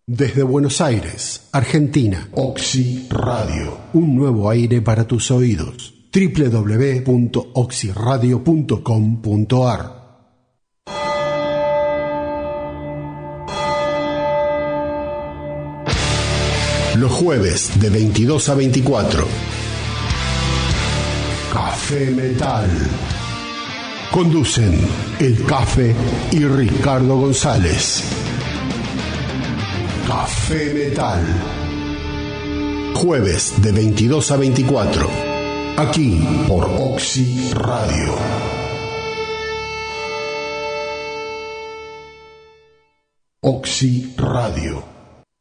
Desde Buenos Aires, Argentina, Oxy Radio, un nuevo aire para tus oídos. www.oxyradio.com.ar. Los jueves de 22 a 24. Café Metal. Conducen El Café y Ricardo González. Café Metal. Jueves de 22 a 24. Aquí por Oxy Radio. Oxy Radio.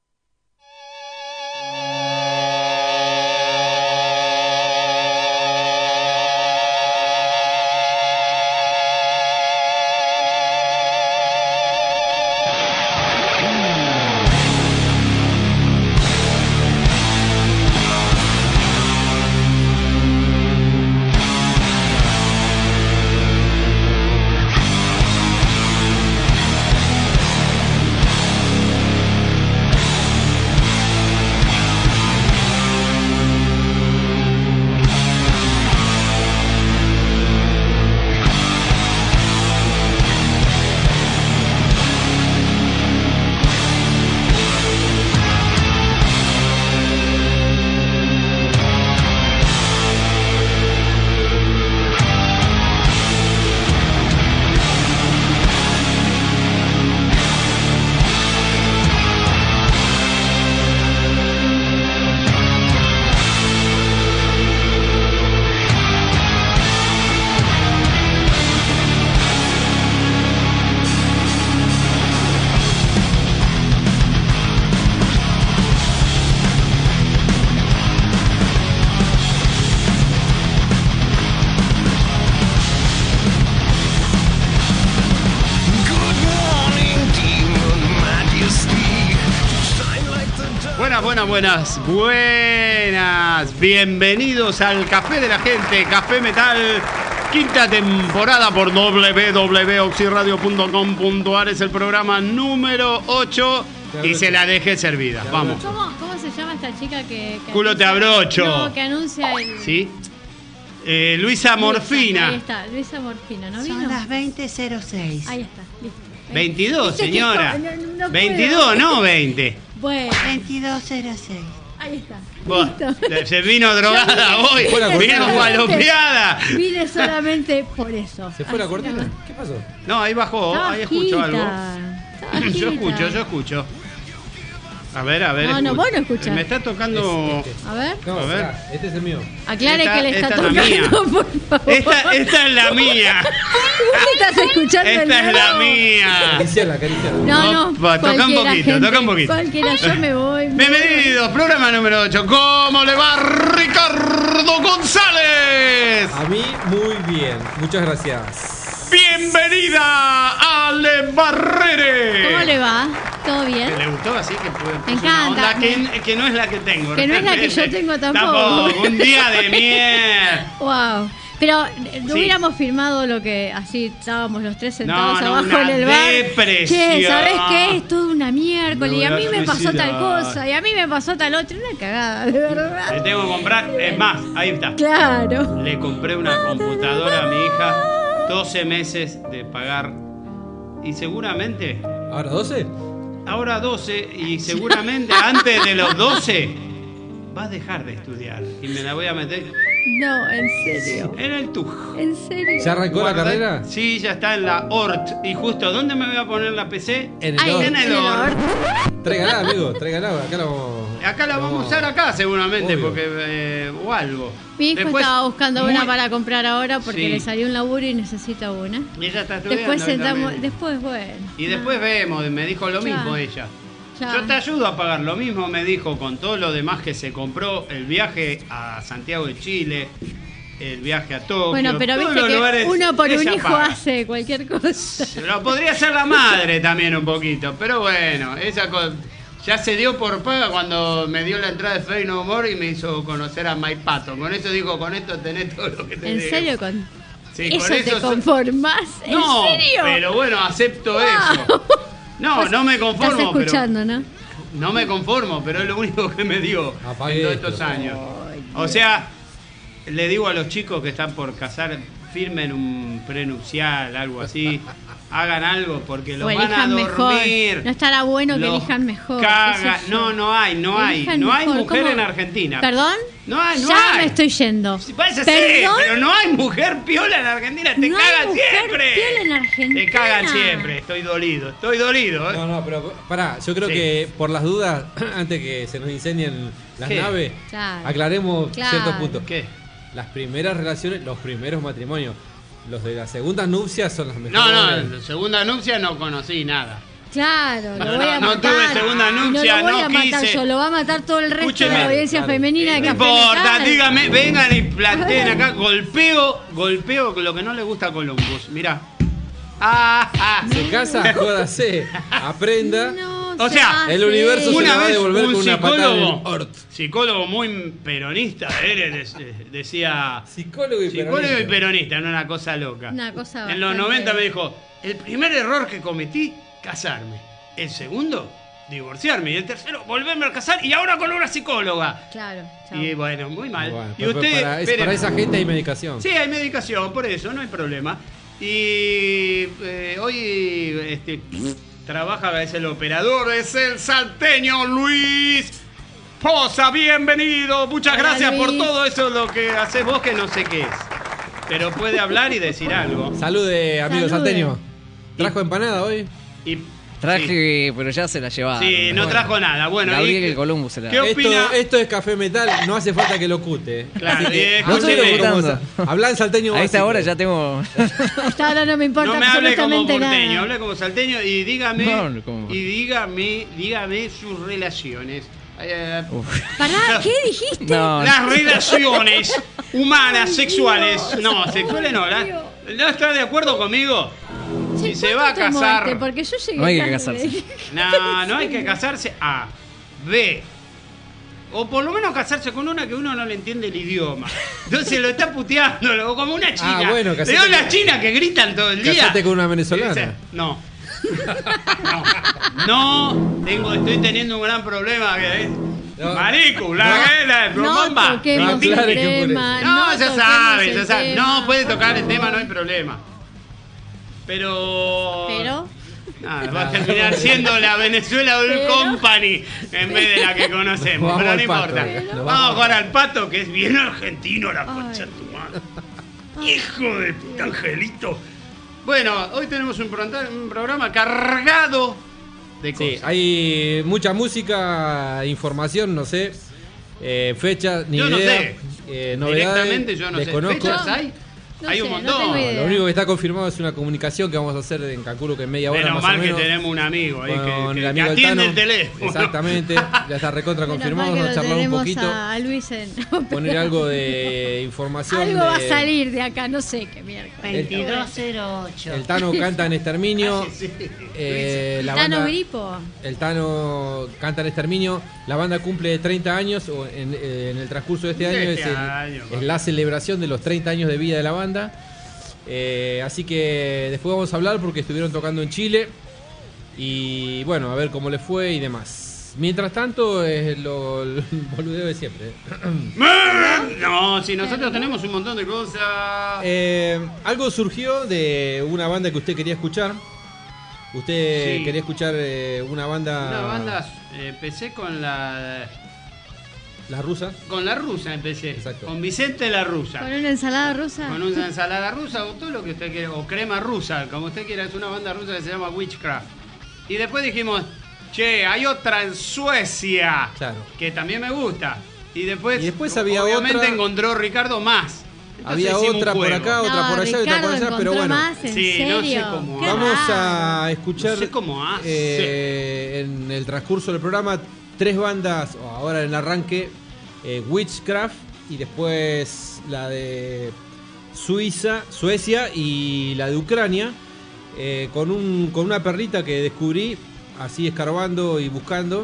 Buenas, bienvenidos al Café de la Gente, Café Metal, quinta temporada por www.oxyradio.com.ar, es el programa número 8 y se la dejé servida, vamos. ¿Cómo se llama esta chica que culo anuncia, te abrocho? No, que anuncia el... ¿Sí? Luisa Morfina. Ahí está, Luisa Morfina, ¿no vino? Son las 20:06. Ahí está, listo. 22, señora. No 22, puedo. no 20. Bueno, 22:06. ahí está. Bueno, Listo. se vino drogada hoy, vino gualopeada. Vine solamente por eso. ¿Se fue la Así cortina? nomás. ¿Qué pasó? No, ahí bajó, Estaba ahí escucho algo. bajita. Yo escucho. A ver. No, vos no escuchás. Me está tocando. A ver, No, A ver. pará, este es el mío. aclare que le está esta es la mía. tocando, por favor. Esta es la mía. ¿Vos estás escuchando el Esta es la nuevo? mía. Acariciala. No, Opa, toca un cualquiera, poquito, gente, toca un poquito. Cualquiera, yo me voy. Bienvenidos, programa número 8. ¿Cómo le va Ricardo González? A mí, muy bien. Muchas gracias. Bienvenida Ale Barrere. ¿Cómo le va? ¿Todo bien? ¿Le gustó? Así que puso Me una encanta. onda que no es la que tengo. Que no es la que yo tengo tampoco. Un día de mierda. Wow. Pero no Sí. hubiéramos filmado lo que así estábamos los tres sentados No, abajo una en el bar. depresión. Che, ¿sabés qué? Es todo una miércoles. Me Y a voy mí a me pasó suicidar. tal cosa. Y a mí me pasó tal otra. Una cagada, de Le verdad. tengo que comprar, es más, ahí está. Claro. Le compré una computadora a mi hija, 12 meses de pagar. Y seguramente, ¿Ahora 12? ahora 12, y seguramente antes de los 12, va a dejar de estudiar. Y me la voy a meter No, en serio. en el tujo. En serio. ¿Ya arrancó la carrera? Sí, ya está en la ORT. Y justo, ¿dónde me voy a poner la PC? En el Ay, Or. En el ORT. Tráigala, amigo, tráigala. Acá la vamos. Acá la vamos a usar acá seguramente, Obvio. porque o algo. Mi hijo Después, estaba buscando muy- una para comprar ahora porque Sí. le salió un laburo y necesita una. Y ella está estudiando. Después sentamos, también. después bueno. Y después vemos, me dijo lo Ya. mismo ella. Ya. Yo te ayudo a pagar lo mismo, me dijo, con todo lo demás que se compró, el viaje a Santiago de Chile, el viaje a Tokio. Bueno, pero todos viste los que lugares uno por un ella hijo paga. hace cualquier cosa. Lo podría hacer la madre también un poquito, pero bueno, esa cosa ya se dio por paga cuando me dio la entrada de Fey No More y me hizo conocer a Mike Patton. Con eso digo, con esto tenés todo lo que te ¿En debo. serio con Sí, eso con te eso conformás? ¿En No, serio? pero bueno, acepto Wow. eso. No, no me conformo, Estás escuchando, ¿no? no me conformo, pero es lo único que me dio Apague en todos esto. estos años. O sea, le digo a los chicos que están por casar, firmen un prenupcial, algo así. Hagan algo porque los O van a elijan mejor. dormir. No estará bueno que los elijan mejor. cagan. qué sé yo. No hay Elijan mejor. mujer ¿Cómo? en Argentina. ¿Perdón? No hay. Ya me estoy yendo. Vaya ¿Perdón? pero no hay mujer piola en Argentina, te No hay cagan mujer siempre. piola en Argentina. Te cagan siempre, estoy dolido, ¿eh? No, pero pará, yo creo Sí. que por las dudas, antes que se nos incendien las ¿Qué? naves, Claro. aclaremos Claro. ciertos puntos. ¿Qué? Las primeras relaciones, los primeros matrimonios, los de las segundas nupcias son las mejores. No, segunda nupcia no conocí nada. Claro, lo No, voy a no matar. tuve segunda nupcia, no lo voy a no matar quise. yo, lo va a matar todo el resto de Escúcheme. la audiencia Claro. femenina de No Café importa, Metal. dígame, vengan y planteen acá, golpeo lo que no le gusta a Columbus. Mirá. Se casa, jódase, aprenda. No O se sea, hace el universo se Una la va a vez devolver un con una patada en el orto. psicólogo muy peronista, él decía... Psicólogo y Psicólogo y peronista. peronista, no una cosa loca. Una cosa en los bastante- 90 me dijo, el primer error que cometí, casarme. El segundo, divorciarme. Y el tercero, volverme a casar y ahora con una psicóloga. Claro, chao. Y bueno, muy mal. Bueno, y pero usted, espere. para esa gente hay medicación. Sí, hay medicación, por eso, no hay problema. Y hoy trabaja, es el operador, es el salteño Luis Poza, bienvenido. Muchas Hola, gracias por Luis. todo eso, lo que haces vos, que no sé qué es. Pero puede hablar y decir algo. Salude, amigo Salude. salteño. ¿Trajo empanada hoy? Y, Traje, pero ya se la llevaron. sí, no trajo nada. Bueno, Gabriel y- el Columbus se la ¿Qué opina? Esto es café metal, no hace falta que lo cute. Claro, Así que, y escúcheme. No estoy como locutando. Habla en salteño A esta básico. hora ya tengo. Hasta ahora no me importa No me hable como absolutamente porteño, nada. hable como salteño y dígame, No, como- dígame sus relaciones. Uf. Pará, ¿qué dijiste? No, Las relaciones humanas, sexuales. No, sexuales no. Ay, Dios. ¿No está de acuerdo conmigo? Che, Si se va a ¿cuánto tomó casar. Porque yo llegué No hay que tarde. casarse. No hay que casarse. A. B. O por lo menos casarse con una que uno no le entiende el idioma. Entonces lo está puteando, como una china. Ah, bueno, casate Veo con- las chinas que gritan todo el día. Casate con una venezolana. No. No, estoy teniendo un gran problema. Que es No. Marico, la guerra de No Promomba. toquemos No, claro el que por tema. No, ya toquemos sabe, el ya sabe. tema. No, puede tocar el tema, no hay problema. Pero. Pero, Nada, va a terminar siendo la Venezuela Oil Pero- Company en vez de la que conocemos. Vamos Pero no al pato. importa. Pero- Vamos a jugar al pato, que es bien argentino la concha de tu madre. Hijo de puta angelito. Bueno, hoy tenemos un programa cargado de cosas. Sí, hay mucha música, información, no sé, fechas, ni Yo no idea, sé. novedades, Directamente yo no desconozco. sé. ¿Fechas hay? no Hay sé, un no montón. tengo idea. Lo único que está confirmado es una comunicación que vamos a hacer en calculo que en media hora Menos más mal o que menos. tenemos un amigo ahí con que el amigo del atiende Tano. el teléfono. Exactamente, ya está recontra Menos confirmado, mal que vamos a lo charlar un tenemos poquito, a Luis en... poner algo de información. Algo va a de- salir de acá, no sé qué miércoles. 2208. El Tano canta en Exterminio. la Tano banda- Gripo. El Tano canta en Exterminio. La banda cumple 30 años o en el transcurso de este año. Este Es, año, es la celebración de los 30 años de vida de la banda. Así que después vamos a hablar porque estuvieron tocando en Chile. Y bueno, a ver cómo les fue y demás. Mientras tanto, es el boludeo de siempre. No, si nosotros tenemos un montón de cosas. Algo surgió de una banda que usted quería escuchar. Usted Sí. quería escuchar una banda. Una banda, empecé con la rusa. rusa, empecé. Exacto. Con Vicente la rusa. Con una ensalada rusa. Con una ensalada rusa o todo lo que usted quiera, o crema rusa, como usted quiera, es una banda rusa que se llama Witchcraft. Y después dijimos, che, hay otra en Suecia, Claro. que también me gusta. Y después había obviamente otra- encontró Ricardo más. Entonces Había hicimos otra un por juego. acá, otra por allá y otra Ricardo por allá, pero encontró bueno. más, ¿en Sí, no sé serio? cómo Qué Vamos raro. a escuchar No sé cómo hace. en el transcurso del programa 3 bandas, o ahora en el arranque, Witchcraft y después la de Suecia y la de Ucrania, con una perlita que descubrí así escarbando y buscando,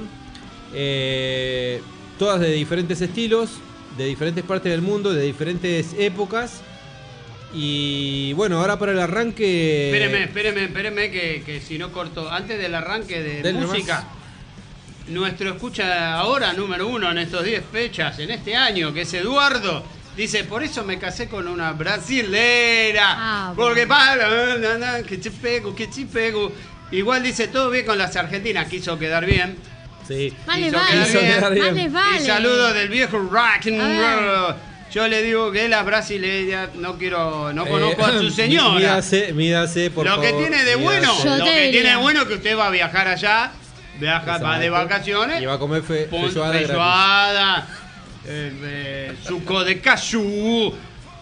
todas de diferentes estilos, de diferentes partes del mundo, de diferentes épocas. Y bueno, ahora para el arranque... Espéreme, que si no corto, antes del arranque de Dele música, nuestro escucha ahora número 1 en estos 10 fechas, en este año, que es Eduardo, dice, por eso me casé con una brasilera. Porque para, que te pego. Igual dice, todo bien con las argentinas, quiso quedar bien. Sí. Vale, Quiso vale. quedar bien. Más les vale. Y saludos del viejo rock and A ver. roll. Yo le digo que las brasileñas no conozco a su señora. Mídase, por Lo favor. que tiene de bueno, Yo lo te que diría. tiene de bueno es que usted va a viajar allá, va de vacaciones, Y va a comer feijoada gratis. feijoada, suco de cachú,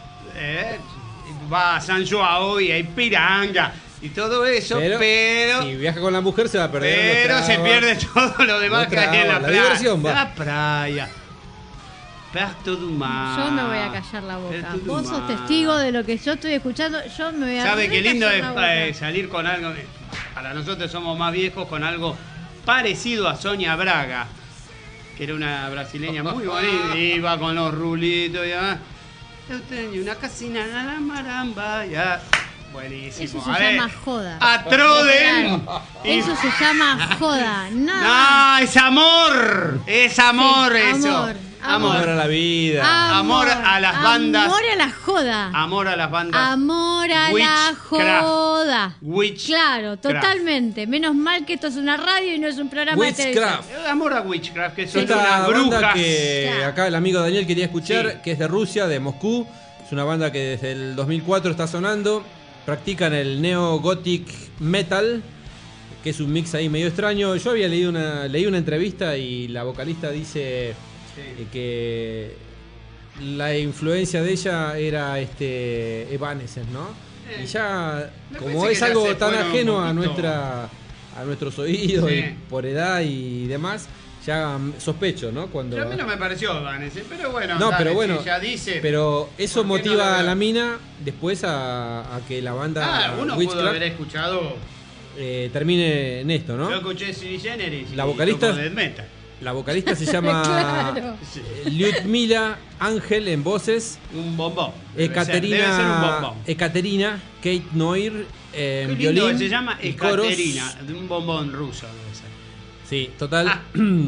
va a San Joao y hay piranga y todo eso, pero si viaja con la mujer se va a perder. pero se pierde todo lo demás que hay en la playa. Diversión va. La playa. Perto do mar. Yo me voy a callar la boca. Perto do Vos sos mar. testigo de lo que yo estoy escuchando. Yo me voy a ¿Sabe qué callar lindo la es boca. salir con algo? Para nosotros somos más viejos, con algo parecido a Sonia Braga, que era una brasileña muy bonita, iba con los rulitos y demás. Yo tenía una casina en la maramba, ya. Buenísimo. Eso A se ver, llama joda. a Troden. Eso se llama joda. No, es amor. Es amor Sí, eso. amor. Amor a la vida. Amor a las bandas. Amor a la joda. Amor a las bandas. Amor a la Witchcraft. joda. Witchcraft. Claro, totalmente. Menos mal que esto es una radio y no es un programa de televisión. Witchcraft. Amor a Witchcraft, que son Esta unas banda brujas. que Claro. acá el amigo Daniel quería escuchar, Sí. que es de Rusia, de Moscú. Es una banda que desde el 2004 está sonando. Practican el neo gothic metal, que es un mix ahí medio extraño. Yo había leí una entrevista y la vocalista dice que la influencia de ella era Evanescence, ¿no? Y ya, Me como parece es que ya algo se tan fueron un ajeno a poquito. a nuestros oídos Sí. y por edad y demás, ya sospecho, ¿no? Cuando Pero a mí no me pareció Vanessa, pero bueno, No, dale, pero bueno, si ella dice. pero eso ¿por qué no motiva la a veo? la mina después a que la banda Uno pudo Witchcraft haber escuchado. termine en esto, Yo ¿no? escuché Sui Generis. La y vocalista- toco death metal. La vocalista se llama Claro. Lyudmila Ángel en voces, Un bombón. Debe ser un Ekaterina bombón. Kate Noir Qué en lindo violín que se llama y coros. Ekaterina, de un bombón ruso debe ser. Sí, total. Ah.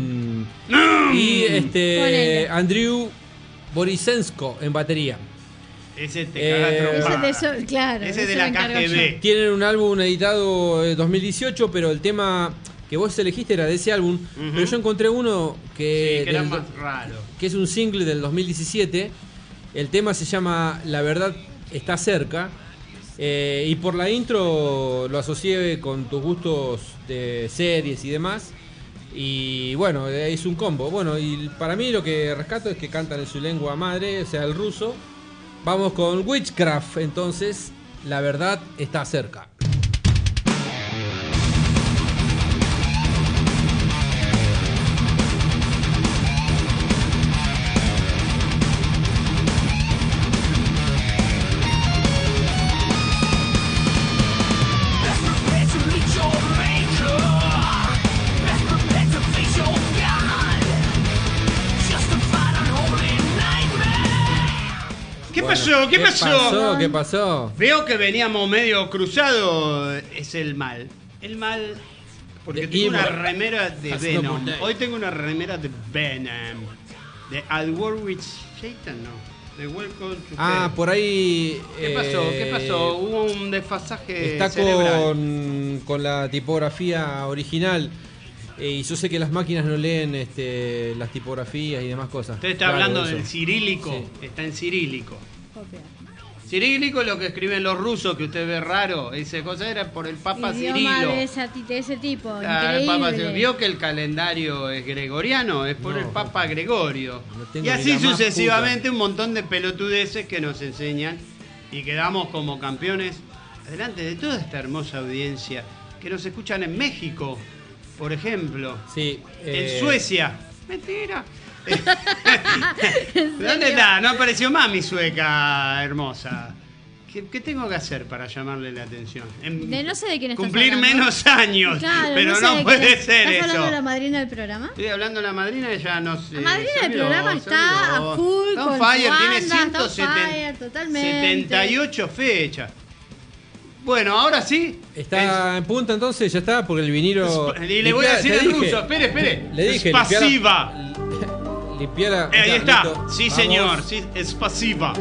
Y Ponele. Andrew Borisensko en batería. Ese te caga Ese trompada. de eso, claro. Ese de eso la lo encargo KGB. yo. Tienen un álbum editado en 2018, pero el tema que vos elegiste era de ese álbum. Pero yo encontré uno Sí, que, que era del- más raro. que es un single del 2017. El tema se llama La verdad está cerca. Y por la intro lo asocié con tus gustos de series y demás. Y bueno, es un combo. Bueno, y para mí lo que rescato es que cantan en su lengua madre, o sea, el ruso. Vamos con Witchcraft, entonces, La verdad está cerca. ¿Qué Bueno, pasó? ¿Qué pasó? ¿Qué pasó? Veo que veníamos medio cruzado. Es el mal. El mal. Porque The tengo una evil remera de has no Venom. more day. Hoy tengo una remera de Venom. De At War with Satan, no. De Welcome to Ah, Hell. por ahí... ¿Qué pasó? ¿Qué pasó? Hubo un desfasaje Está cerebral. con la tipografía original. Y yo sé que las máquinas no leen las tipografías y demás cosas. Usted está Claro, hablando eso. del cirílico. Sí. Está en cirílico. Copia. Cirílico es lo que escriben los rusos, que usted ve raro. Esa cosa era por el Papa Idioma Cirilo. de ese tipo. Ah, el Papa Increíble. vio que el calendario es gregoriano, es por No, el Papa Gregorio. no tengo Y ni así la más sucesivamente un montón de pelotudeces que nos enseñan y quedamos como campeones delante de toda esta hermosa audiencia que nos escuchan en México, por ejemplo, Sí, en Suecia. Mentira. ¿Dónde está? No apareció más mi sueca hermosa. ¿Qué tengo que hacer para llamarle la atención? No sé de quién estás Cumplir hablando. menos años, Claro, pero sé no, de quién puede es. ser ¿Estás eso. hablando de la madrina del programa? Estoy hablando de la madrina, ya no sé. La madrina se del olvidó, programa se está olvidó. a full Está on con fire, su tiene banda, está on fire, totalmente. 178 fechas. Bueno, ahora sí. Está en punta entonces, ya está, porque el vinilo. Y le voy a decir en ruso, espere. Le dije, Spasiba. Limpiara. Ahí está. Listo. Sí, Vamos. señor. Sí, spasiba.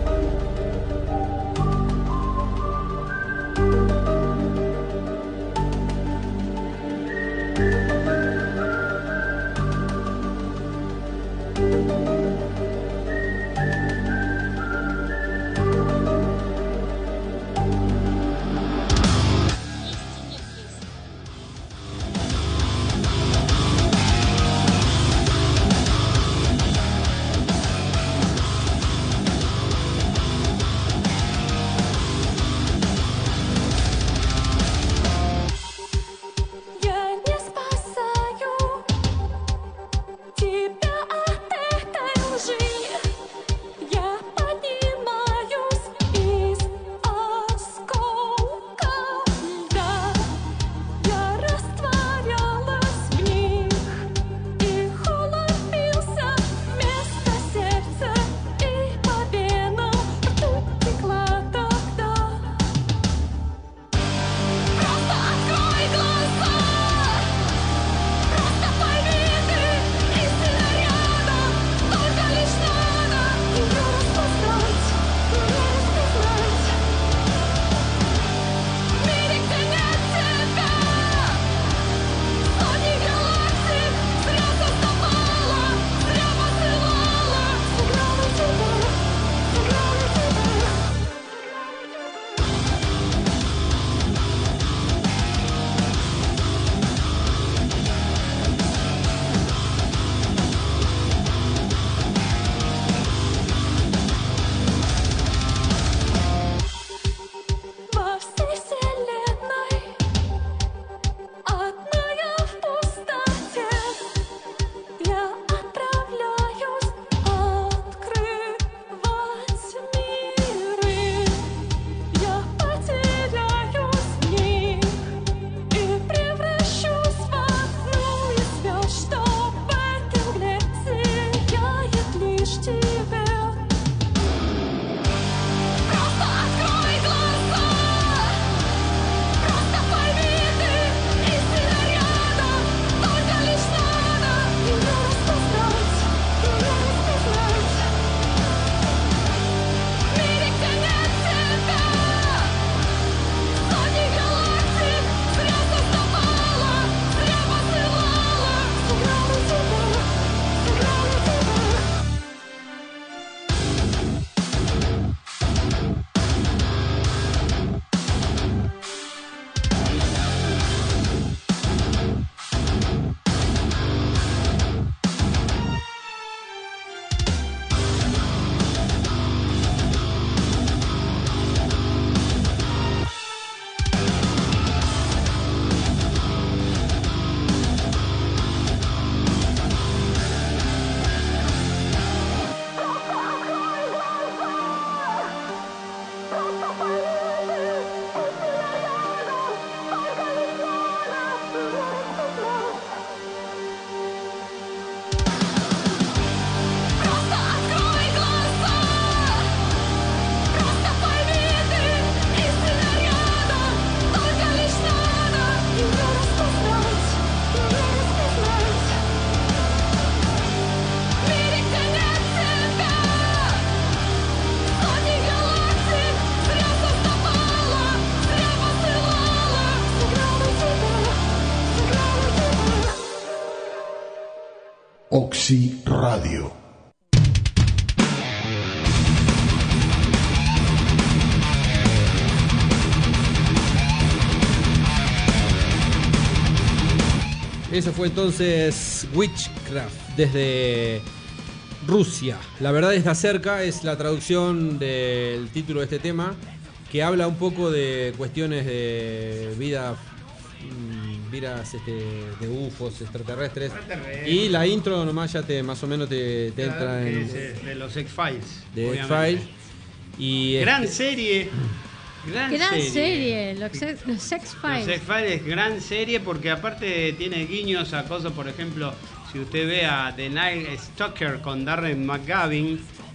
Oxy Radio. Eso fue entonces Witchcraft desde Rusia. La verdad está cerca, es la traducción del título de este tema, que habla un poco de cuestiones de vidas de UFOs extraterrestres. Y la intro nomás ya más o menos te entra en... de los X-Files. De X-Files. Y gran serie. Gran serie, los X-Files. Los X-Files es gran serie porque aparte tiene guiños a cosas, por ejemplo, si usted ve a The Night Stalker con Darren McGavin,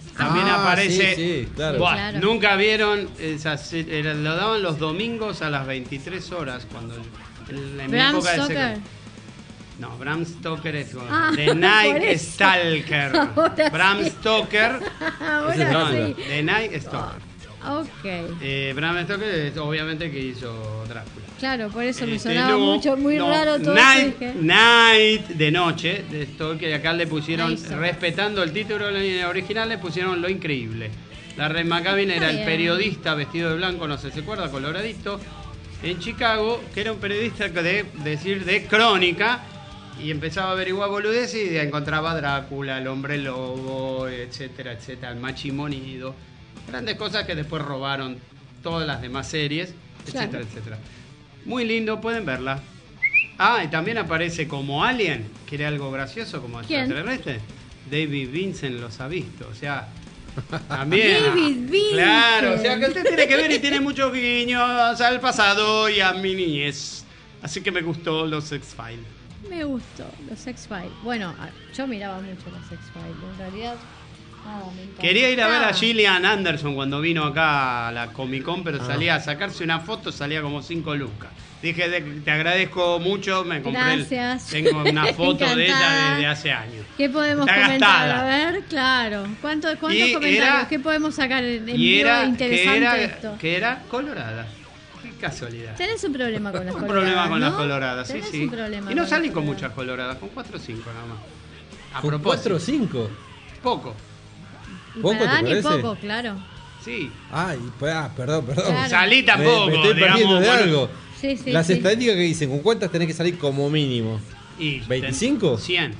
También aparece. Sí, claro. Buah, Claro. nunca vieron lo daban los domingos a las 23 horas cuando en mi Bram época de Stoker. secundaria. No, Bram Stoker es Ah, The por Night eso. Stalker. Ahora Bram sí. Stoker. Ahora Ese es No, sí. The Night Stalker. Ok. Bram Stoker es obviamente que hizo Drácula. Claro, por eso me Este, sonaba no, mucho, muy no, raro todo Night, eso. Night de noche, de esto que acá le pusieron, Night Stalker. respetando el título original, le pusieron Lo Increíble. La Red McCabe era el bien. periodista vestido de blanco, no sé si se acuerda, coloradito, en Chicago, que era un periodista de crónica, y empezaba a averiguar boludeces y encontraba a Drácula, el hombre lobo, etcétera, etcétera, el machimonido. Grandes cosas que después robaron todas las demás series, etcétera, Claro. etcétera. Muy lindo, pueden verla. Ah, y también aparece como alien, que era algo gracioso como ¿Quién? extraterrestre. David Vincent los ha visto, o sea, también. David Vincent. Claro, o sea que usted tiene que ver y tiene muchos guiños al pasado y a mi niñez. Así que me gustó los X-Files. Me gustó los X-Files. Bueno, yo miraba mucho los X-Files. En realidad, nada, me encantaba. Quería ir a ver a Gillian Anderson cuando vino acá a la Comic Con, pero salía a sacarse una foto, salía como 5 lucas. Dije, te agradezco mucho, me compré. Gracias. Tengo una foto de ella Encantada. desde hace años. ¿Qué podemos Está comentar? gastada. A ver, claro. ¿Cuántos Y comentarios? era- ¿Qué podemos sacar en Y vivo era interesante de esto? que era colorada. Qué casualidad. Tenés un problema con las Un coloradas, problema con las ¿no? coloradas, sí, Tenés sí. un problema Y no con salí las con coloradas. muchas coloradas, con 4 o 5 nada más. A ¿Con propósito. 4 o 5? Poco, Y ¿Poco para te Dani parece? poco, claro. sí. Perdón. Claro. Salí tampoco, Me estoy digamos, perdiendo de bueno, algo. Sí, sí, Las sí. estadísticas que dicen, ¿con cuántas tenés que salir como mínimo? Y ¿25? 100.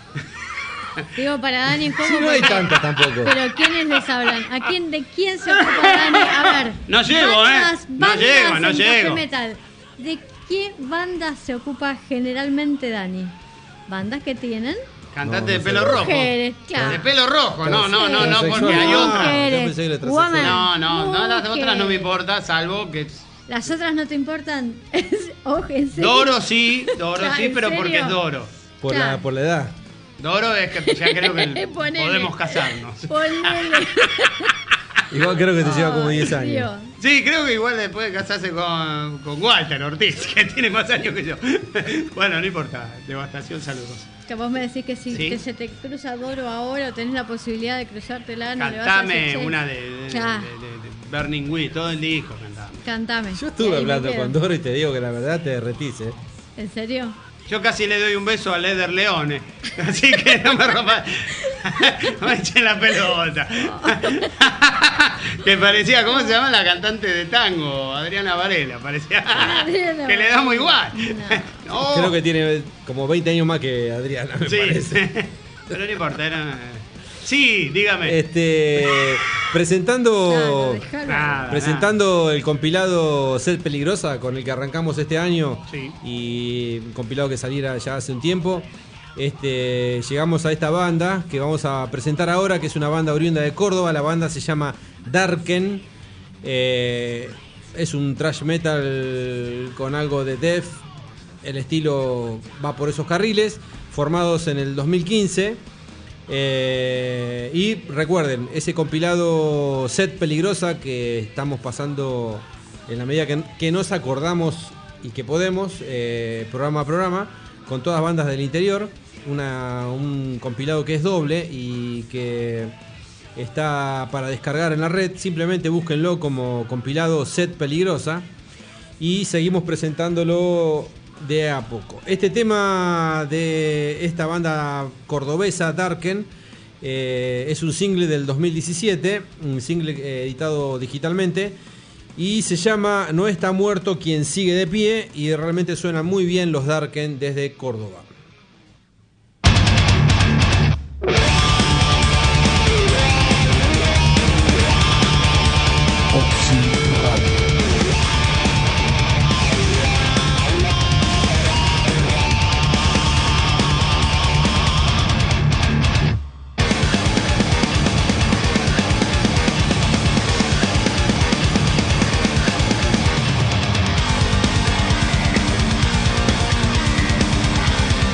Digo, para Dani poco. Sí, no hay porque- tantas tampoco. Pero ¿quiénes les hablan? ¿De quién se ocupa Dani? A ver. No llego, bandas no llego, no en llego. Café Metal. ¿De qué banda se ocupa generalmente Dani? ¿Bandas que tienen? Cantante No, de no pelo sé. rojo. Mujeres, claro. De pelo rojo, no, Sí. porque hay Ah, otras. yo pensé que era transexual. Woman. No, las otras no me Mujeres. importa, salvo que ¿Las otras no te importan? Ojo, ¿en serio? Doro sí, Claro, sí, ¿en pero serio? porque es Doro. Claro. Por la edad. Doro es que ya creo que Ponele. podemos casarnos. Ponele. Igual creo que te lleva como Ay, 10 años. Dios. Sí, creo que igual después de casarse con Walter Ortiz, que tiene más años que yo. Bueno, no importa, devastación, saludos. Que vos me decís que si Sí. que se te cruza Doro ahora o tenés la posibilidad de cruzártela, no le vas a Cantame decir, che, una de ya, Burning Wheel, todo el disco cantame. cantame. Yo Y estuve ahí me hablando quedo. con Doro y te digo que la verdad te derretís, ¿eh? ¿En serio? Yo casi le doy un beso a Leder Leone, así que no me rompa, no me echen la pelota. Que parecía, ¿cómo se llama la cantante de tango? Adriana Varela, parecía Adriana que le damos igual. No. No. Creo que tiene como 20 años más que Adriana, me Sí, parece. pero no importa, era... Sí, dígame. Presentando Claro, dejalo. Nada, Presentando el compilado Sed Peligrosa con el que arrancamos este año Sí. y un compilado que saliera ya hace un tiempo. Llegamos a esta banda que vamos a presentar ahora, que es una banda oriunda de Córdoba. La banda se llama Darken. Es un thrash metal con algo de death. El estilo va por esos carriles. Formados en el 2015. Y recuerden, ese compilado Sed Peligrosa que estamos pasando en la medida que nos acordamos y que podemos, programa a programa, con todas bandas del interior. Un compilado que es doble y que está para descargar en la red. Simplemente búsquenlo como compilado Sed Peligrosa y seguimos presentándolo de a poco. Este tema de esta banda cordobesa Darken es un single del 2017, un single editado digitalmente y se llama No está muerto quien sigue de pie, y realmente suenan muy bien los Darken desde Córdoba. Oxy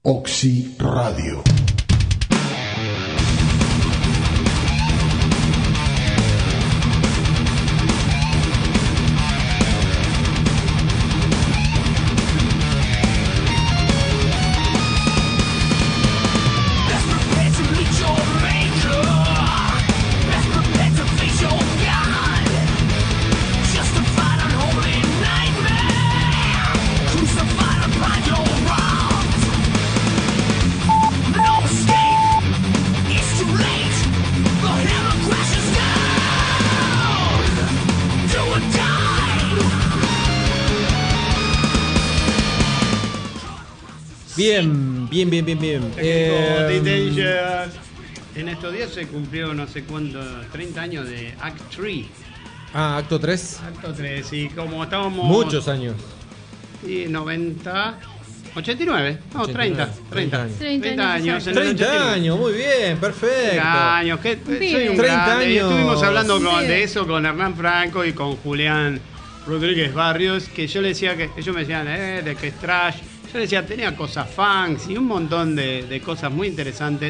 Oxy Radio. Bien. En estos días se cumplió no sé cuánto, 30 años de Act 3. Acto 3. Acto 3, y como estábamos... Muchos años. Y 90... 89, no, 89, 30 años. 30 años. En el 30 89. años, muy bien, perfecto. 30 años, que soy un 30 grande. años. Estuvimos hablando Bien. de eso con Hernán Franco y con Julián Rodríguez Barrios, que yo le decía que ellos me decían, de que es trash. Yo le decía, tenía cosas funks y un montón de cosas muy interesantes.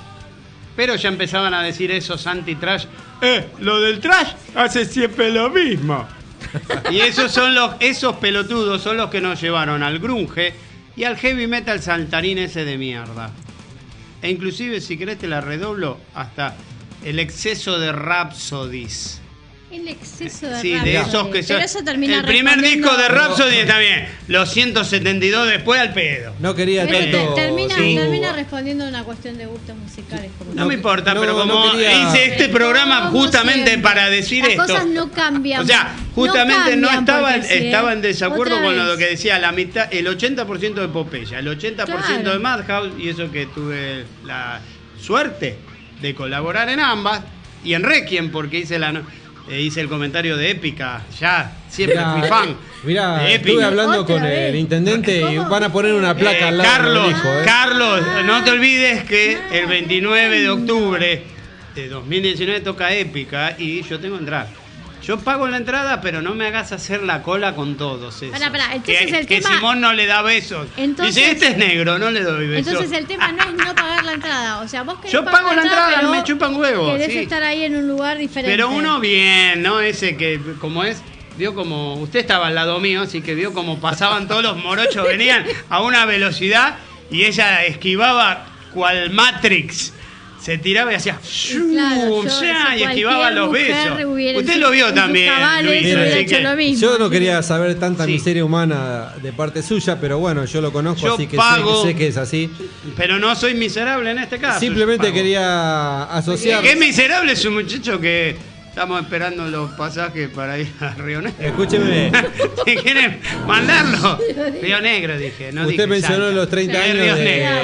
Pero ya empezaban a decir esos anti-trash. Lo del trash hace siempre lo mismo. Y esos pelotudos son los que nos llevaron al grunge y al heavy metal saltarín ese de mierda. E inclusive, si querés, te la redoblo hasta el exceso de Rhapsodies. El exceso de Sí, rap. de esos que Pero son. eso termina El primer respondiendo- disco de Rhapsody está bien. Los 172 después al pedo. No quería Pero tanto. termina, sí. termina respondiendo a una cuestión de gustos musicales. Como No me importa, pero como no quería- hice este programa Como justamente siempre. para decir Las esto. cosas no cambian. O sea, justamente no, cambian estaba, porque sí, estaba en desacuerdo Otra con lo vez. que decía la mitad, el 80% de Popeye, el 80% Claro. de Madhouse, y eso que tuve la suerte de colaborar en ambas, y en Requiem, porque hice el comentario de Épica, ya, siempre Mirá, fui fan mirá, de Épica. estuve hablando Otra con vez. el intendente y ¿Cómo? van a poner una placa al lado. Carlos, me dijo, Carlos, no te olvides que el 29 de octubre de 2019 toca Épica y yo tengo entrada. Yo pago la entrada, pero no me hagas hacer la cola con todos esos. Pará, entonces que, el que tema- Simón no le da besos. Entonces- Dice, este es negro, no le doy besos. Entonces el tema no es no pagar la entrada. O sea, vos querés Yo pagar pago la entrada, pero me chupan huevos, querés sí. estar ahí en un lugar diferente. Pero uno bien, ¿no? Ese que, como es, vio como, usted estaba al lado mío, así que vio como pasaban todos los morochos, venían a una velocidad y ella esquivaba cual Matrix. Se tiraba y hacía Claro, ¡shum! yo, ¡Ya! y cualquier esquivaba los mujer besos. hubiera Usted hecho- lo vio con sus también, cabales Luis, hubiera así hecho que lo mismo. Yo no quería saber tanta Sí. miseria humana de parte suya, pero bueno, yo lo conozco, Yo así que pago- sé que es así. pero no soy miserable en este caso. Simplemente Pago. quería asociar. Qué miserable es un muchacho que estamos esperando los pasajes para ir a Río Negro. Escúcheme. ¿Te quieren mandarlo? Río Negro, dije. No Usted dije mencionó Salta. los 30 Sí, años Río de- Negro.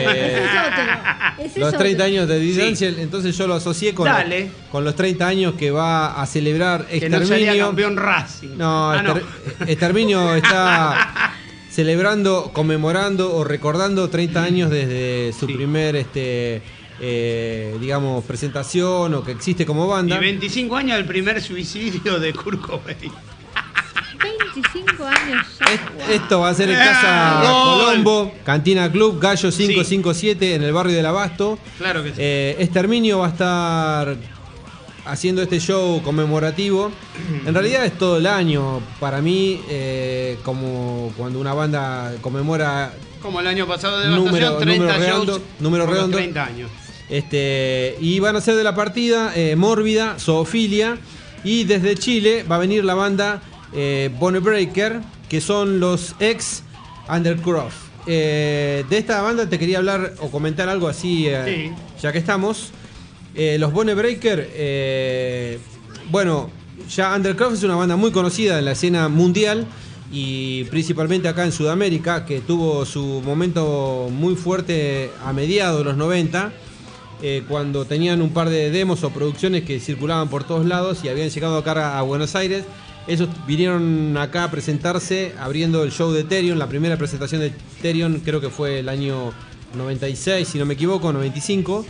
Es Los eso 30 otro. años de distancia, Sí. entonces yo lo asocié con, Dale. con los 30 años que va a celebrar Que no salía Exterminio. campeón Racing. No, Ah, no. Exterminio está celebrando, conmemorando o recordando 30 años desde su Sí. primer digamos, presentación o que existe como Y banda. 25 años del primer suicidio de Kurt Cobain. 25 años ya. Esto va a ser en Casa Gol. Colombo, Cantina Club, Gallo 557 en el barrio del Abasto. Claro que sí. Exterminio va a estar haciendo este show conmemorativo. En realidad es todo el año. Para mí, como cuando una banda conmemora Como el año pasado de Número- Devastación, 30 número shows redondo, número por los redondo. 30 años. y van a ser de la partida Mórbida, Zoofilia, y desde Chile va a venir la banda Bone Breaker, que son los ex Undercroft. De esta banda te quería hablar o comentar algo así, Sí. ya que estamos. Los Bone Breaker, bueno, ya Undercroft es una banda muy conocida en la escena mundial y principalmente acá en Sudamérica, que tuvo su momento muy fuerte a mediados de los 90, cuando tenían un par de demos o producciones que circulaban por todos lados y habían llegado acá a Buenos Aires. Ellos vinieron acá a presentarse abriendo el show de Therion. La primera presentación de Therion creo que fue el año 96, si no me equivoco, 95.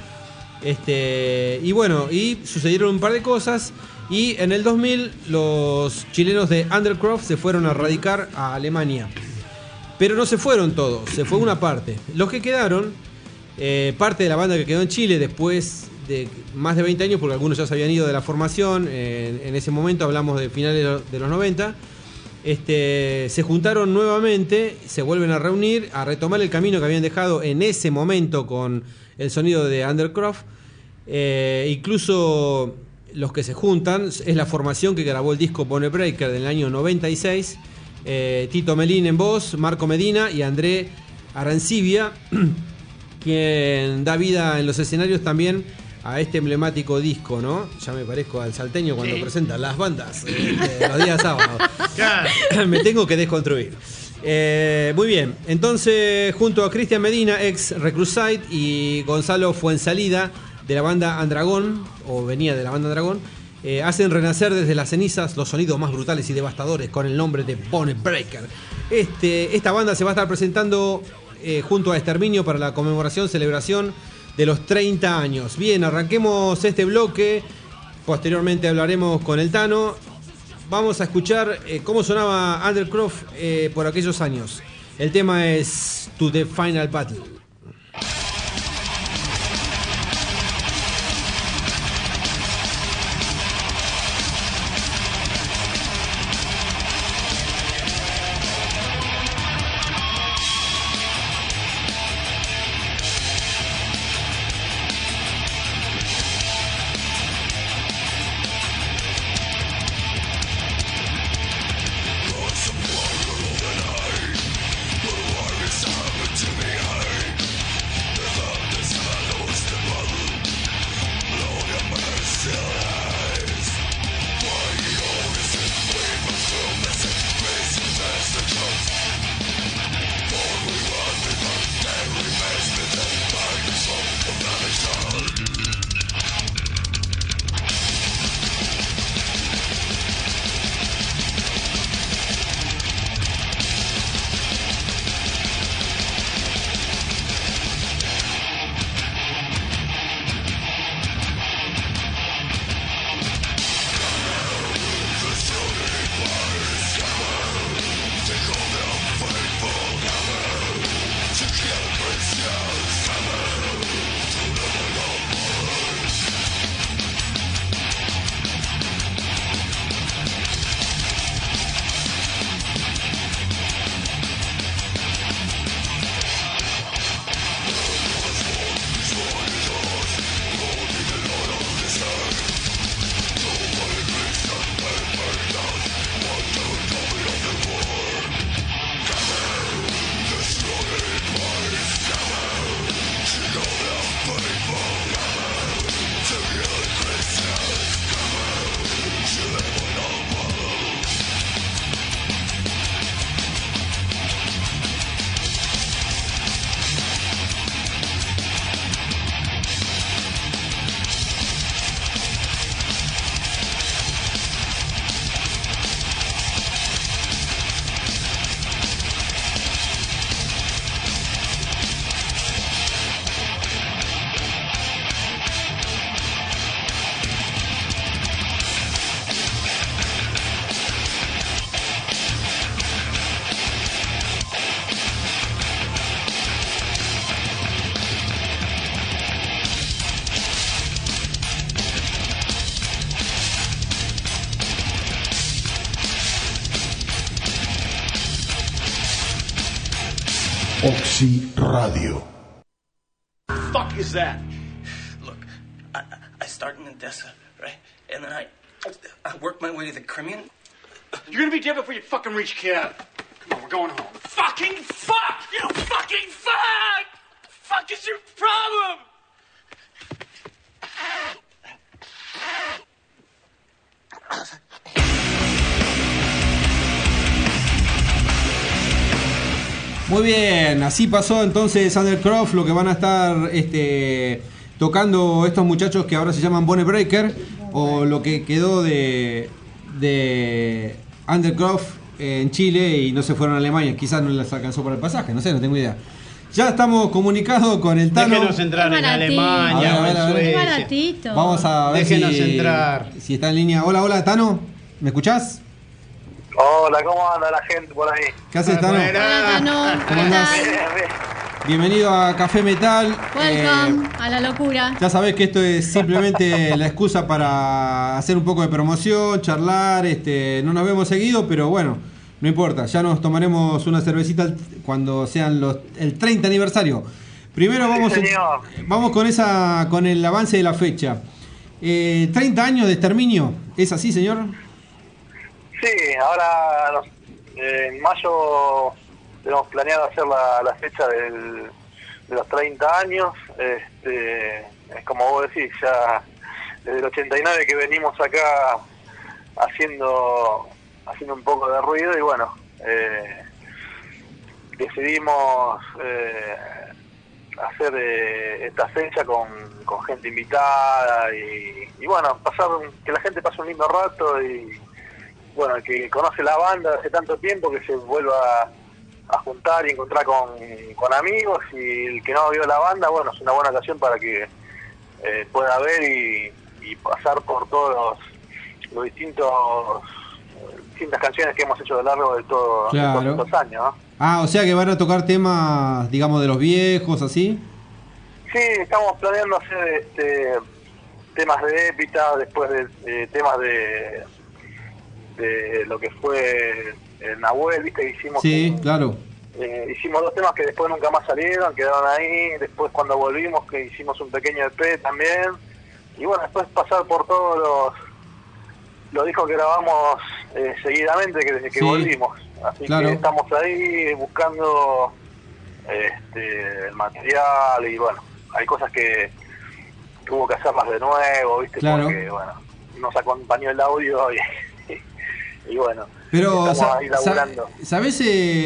Y bueno, y sucedieron un par de cosas. Y en el 2000 los chilenos de Undercroft se fueron a radicar a Alemania. Pero no se fueron todos, se fue una parte. Los que quedaron, parte de la banda que quedó en Chile después de más de 20 años, porque algunos ya se habían ido de la formación, en ese momento hablamos de finales de los 90, se juntaron nuevamente, se vuelven a reunir, a retomar el camino que habían dejado en ese momento con el sonido de Undercroft. Incluso los que se juntan es la formación que grabó el disco Bone Breaker del año 96, Tito Melín en voz, Marco Medina y André Arancibia, quien da vida en los escenarios también a este emblemático disco, ¿no? Ya me parezco al salteño cuando presenta las bandas los días sábados. Claro. Me tengo que desconstruir. Muy bien, entonces junto a Cristian Medina, ex Reclusite, y Gonzalo Fuensalida de la banda Andragón, o venía de la banda Andragón, hacen renacer desde las cenizas los sonidos más brutales y devastadores con el nombre de Bone Breaker. Esta banda se va a estar presentando junto a Exterminio para la celebración de los 30 años. Bien, arranquemos este bloque, posteriormente hablaremos con el Tano. Vamos a escuchar cómo sonaba Undercroft por aquellos años. El tema es To the Final Battle. Oxy Radio. Fuck is that? Look, I start in Odessa, right? And then I work my way to the Crimean. You're gonna be dead before you fucking reach Kiev. Come on, we're going home. Fucking fuck! You fucking fuck! Fuck is your problem? Muy bien, así pasó entonces Undercroft, lo que van a estar tocando estos muchachos que ahora se llaman Bone Breaker, o lo que quedó de Undercroft en Chile y no se fueron a Alemania. Quizás no les alcanzó para el pasaje, no sé, no tengo idea. Ya estamos comunicados con el Tano. Déjenos entrar en Alemania o en Suecia. Baratito. Vamos a ver Déjenos entrar. si está en línea. Hola, Tano, ¿me escuchás? Hola, ¿cómo anda la gente por ahí? ¿Qué haces, Tano? Buena. Hola, Tano. ¿Cómo ¿Qué andás? tal? Bien, bien. Bienvenido a Café Metal. Welcome a la locura. Ya sabés que esto es simplemente la excusa para hacer un poco de promoción, charlar, no nos vemos seguido, pero bueno, no importa, ya nos tomaremos una cervecita cuando sean el 30 aniversario. Primero Sí, señor. vamos con el avance de la fecha. 30 años de exterminio, ¿es así, señor? Sí, ahora en mayo tenemos planeado hacer la fecha de los 30 años. Es como vos decís, ya desde el 89 que venimos acá haciendo un poco de ruido y bueno, decidimos hacer esta fecha con gente invitada y bueno, que la gente pase un lindo rato y bueno, el que conoce la banda hace tanto tiempo que se vuelva a juntar y encontrar con amigos, y el que no vio la banda, bueno, es una buena ocasión para que pueda ver y pasar por todos los distintas canciones que hemos hecho a lo largo de todos estos años, ¿no? Ah, o sea que van a tocar temas, digamos, de los viejos, así. Sí, estamos planeando hacer temas de Épita, después de temas de lo que fue el Nahuel, viste que hicimos. Sí, claro. Hicimos 2 temas que después nunca más salieron, quedaron ahí. Después cuando volvimos que hicimos un pequeño EP también. Y bueno, después pasar por todos los discos que grabamos seguidamente que desde que volvimos. Así que estamos ahí buscando el material y bueno, hay cosas que hubo que hacerlas de nuevo, viste, porque bueno, nos acompañó el audio y bueno, pero estamos ahí laburando. ¿Sabés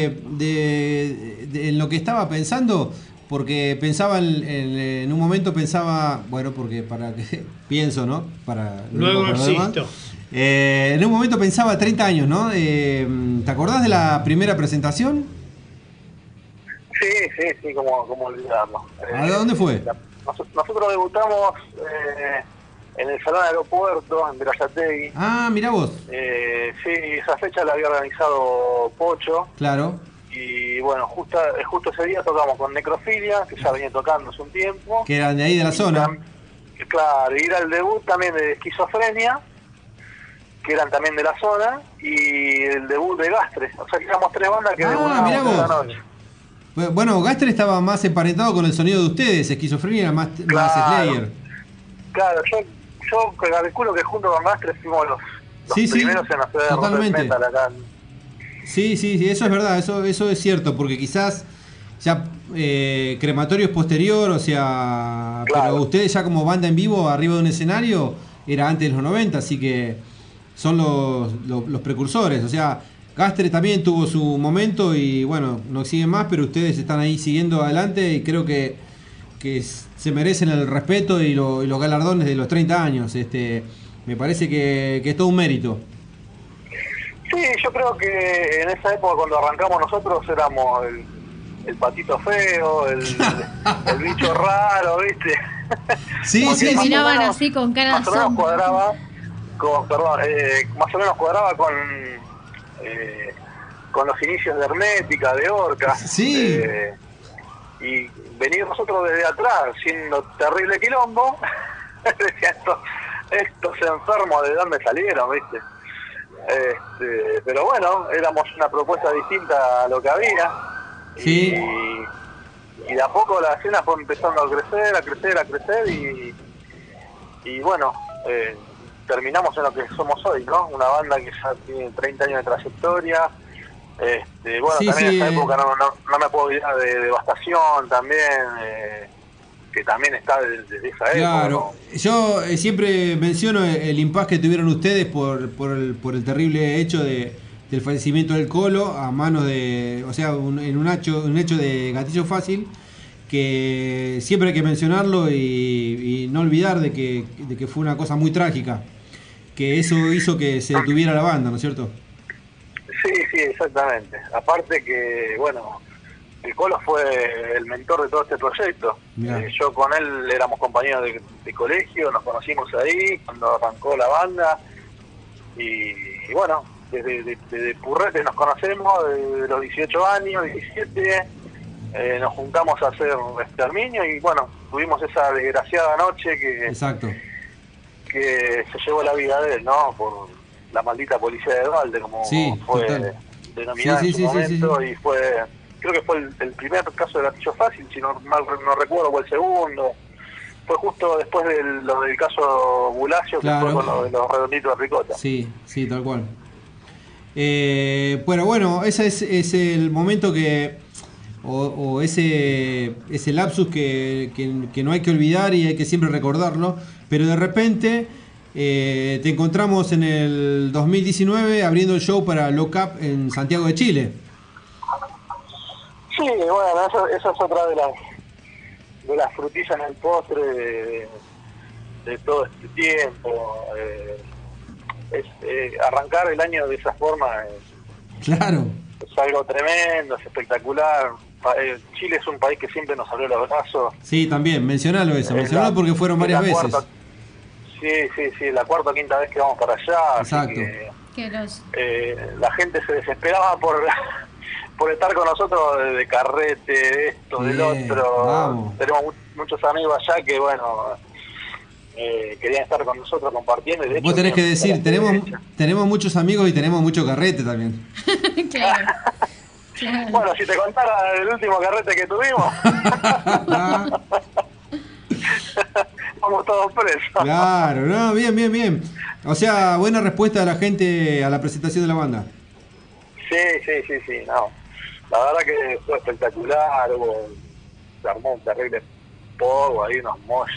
en lo que estaba pensando? Porque pensaba en un momento bueno, porque para que pienso, ¿no? Luego existo. En un momento pensaba 30 años, ¿no? ¿Te acordás de la primera presentación? Sí, como olvidarlo. ¿A dónde fue? Nosotros debutamos en el Salón Aeropuerto, en Verazategui. Ah, mirá vos. Sí, esa fecha la había organizado Pocho. Claro. Y bueno, justo ese día tocamos con Necrofilia, que ya venía tocando hace un tiempo. Que eran de ahí de la zona. Claro, y era el debut también de Esquizofrenia, que eran también de la zona, y el debut de Gastre. O sea que éramos 3 bandas que debutamos esa noche. Bueno, Gastre estaba más emparentado con el sonido de ustedes, Esquizofrenia era más Slayer. Claro, yo calculo que junto con Gastre fuimos los primeros en hacer totalmente. Metal acá. Sí, eso es verdad, eso es cierto, porque quizás ya Crematorio es posterior, o sea, pero ustedes ya como banda en vivo arriba de un escenario era antes de los 90, así que son los precursores, o sea, Gastre también tuvo su momento y bueno, no siguen más, pero ustedes están ahí siguiendo adelante y creo que se merecen el respeto y los galardones de los 30 años. Me parece que es todo un mérito. Sí, yo creo que en esa época cuando arrancamos nosotros éramos el patito feo, el bicho raro, ¿viste? Sí, se miraban así con cara más o menos cuadraba con los inicios de Hermética, de Orca. Sí. Y venir nosotros desde atrás, siendo terrible quilombo, decía estos enfermos de dónde salieron, ¿viste? Pero bueno, éramos una propuesta distinta a lo que había. Sí. Y de a poco la escena fue empezando a crecer y bueno, terminamos en lo que somos hoy, ¿no? Una banda que ya tiene 30 años de trayectoria. Bueno, sí, también en esa época no me puedo olvidar de Devastación también, que también está desde esa época. Claro, ¿no? Yo siempre menciono el impasse que tuvieron ustedes por el terrible hecho del fallecimiento del Colo a manos de, o sea, un hecho de gatillo fácil, que siempre hay que mencionarlo y no olvidar de que fue una cosa muy trágica, que eso hizo que se detuviera la banda, ¿no es cierto? Sí, exactamente. Aparte que, bueno, el Colo fue el mentor de todo este proyecto. Yo con él éramos compañeros de colegio, nos conocimos ahí cuando arrancó la banda y bueno, desde Purrete nos conocemos, de los 18 años, 17, nos juntamos a hacer exterminio y bueno, tuvimos esa desgraciada noche Exacto. que se llevó la vida de él, ¿no? Por la maldita policía de Dualde, como Sí, fue total. denominada en su momento, y creo que fue el primer caso de gatillo fácil, si no recuerdo, o el segundo. Fue justo después lo del caso Bulacio, Claro. que fue con lo de los redonditos de ricota. Sí, tal cual. Bueno, ese es el momento que, o ese lapsus que no hay que olvidar y hay que siempre recordarlo, pero de repente te encontramos en el 2019 abriendo el show para Lock Up en Santiago de Chile. Sí, bueno, esa es otra de las frutillas en el postre de todo este tiempo. Arrancar el año de esa forma Claro. es algo tremendo, es espectacular. Chile es un país que siempre nos abrió los brazos. Sí, también, mencionalo porque fueron varias veces. Sí, la cuarta o quinta vez que vamos para allá. Exacto. La gente se desesperaba por estar con nosotros de carrete, de esto, Bien, del otro. vamos. Tenemos muchos amigos allá que, bueno, querían estar con nosotros compartiendo. Y de hecho, Vos tenés que decir, tenemos muchos amigos y tenemos mucho carrete también. Claro. Bueno, si te contara el último carrete que tuvimos, vamos todos presos. Claro, no, bien. O sea, buena respuesta de la gente a la presentación de la banda. Sí, no. La verdad que fue espectacular, se armó un terrible polvo, ahí unos mollos.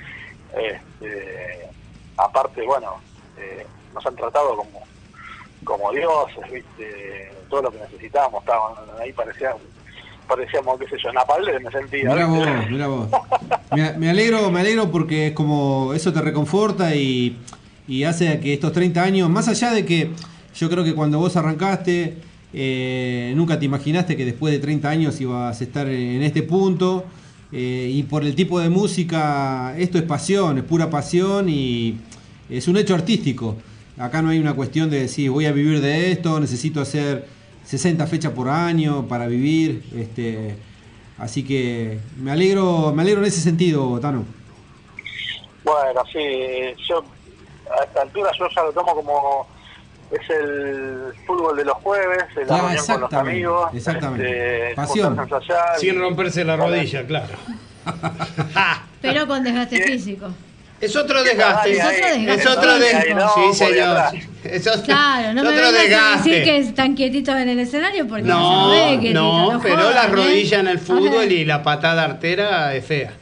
Aparte, bueno, nos han tratado como dioses, ¿viste? Todo lo que necesitábamos, estaban ahí, parecíamos, qué sé yo, Napalm, me sentía. Mirá vos. Me alegro porque es como, eso te reconforta y hace que estos 30 años, más allá de que yo creo que cuando vos arrancaste, nunca te imaginaste que después de 30 años ibas a estar en este punto, y por el tipo de música, esto es pasión, es pura pasión y es un hecho artístico. Acá no hay una cuestión de decir voy a vivir de esto, necesito hacer 60 fechas por año para vivir, así que me alegro en ese sentido, Tano. Bueno, sí, yo a esta altura yo ya lo tomo como es el fútbol de los jueves, la reunión con los amigos, pasión, ensayar, sin romperse la rodilla, claro. Pero con desgaste físico. Es otro desgaste. Es otro desgaste. Sí, señor. Claro, no me vengas a decir que están quietitos en el escenario porque no se ve quietito, no, pero jodan, la rodilla en el fútbol Ajá. y la patada artera es fea.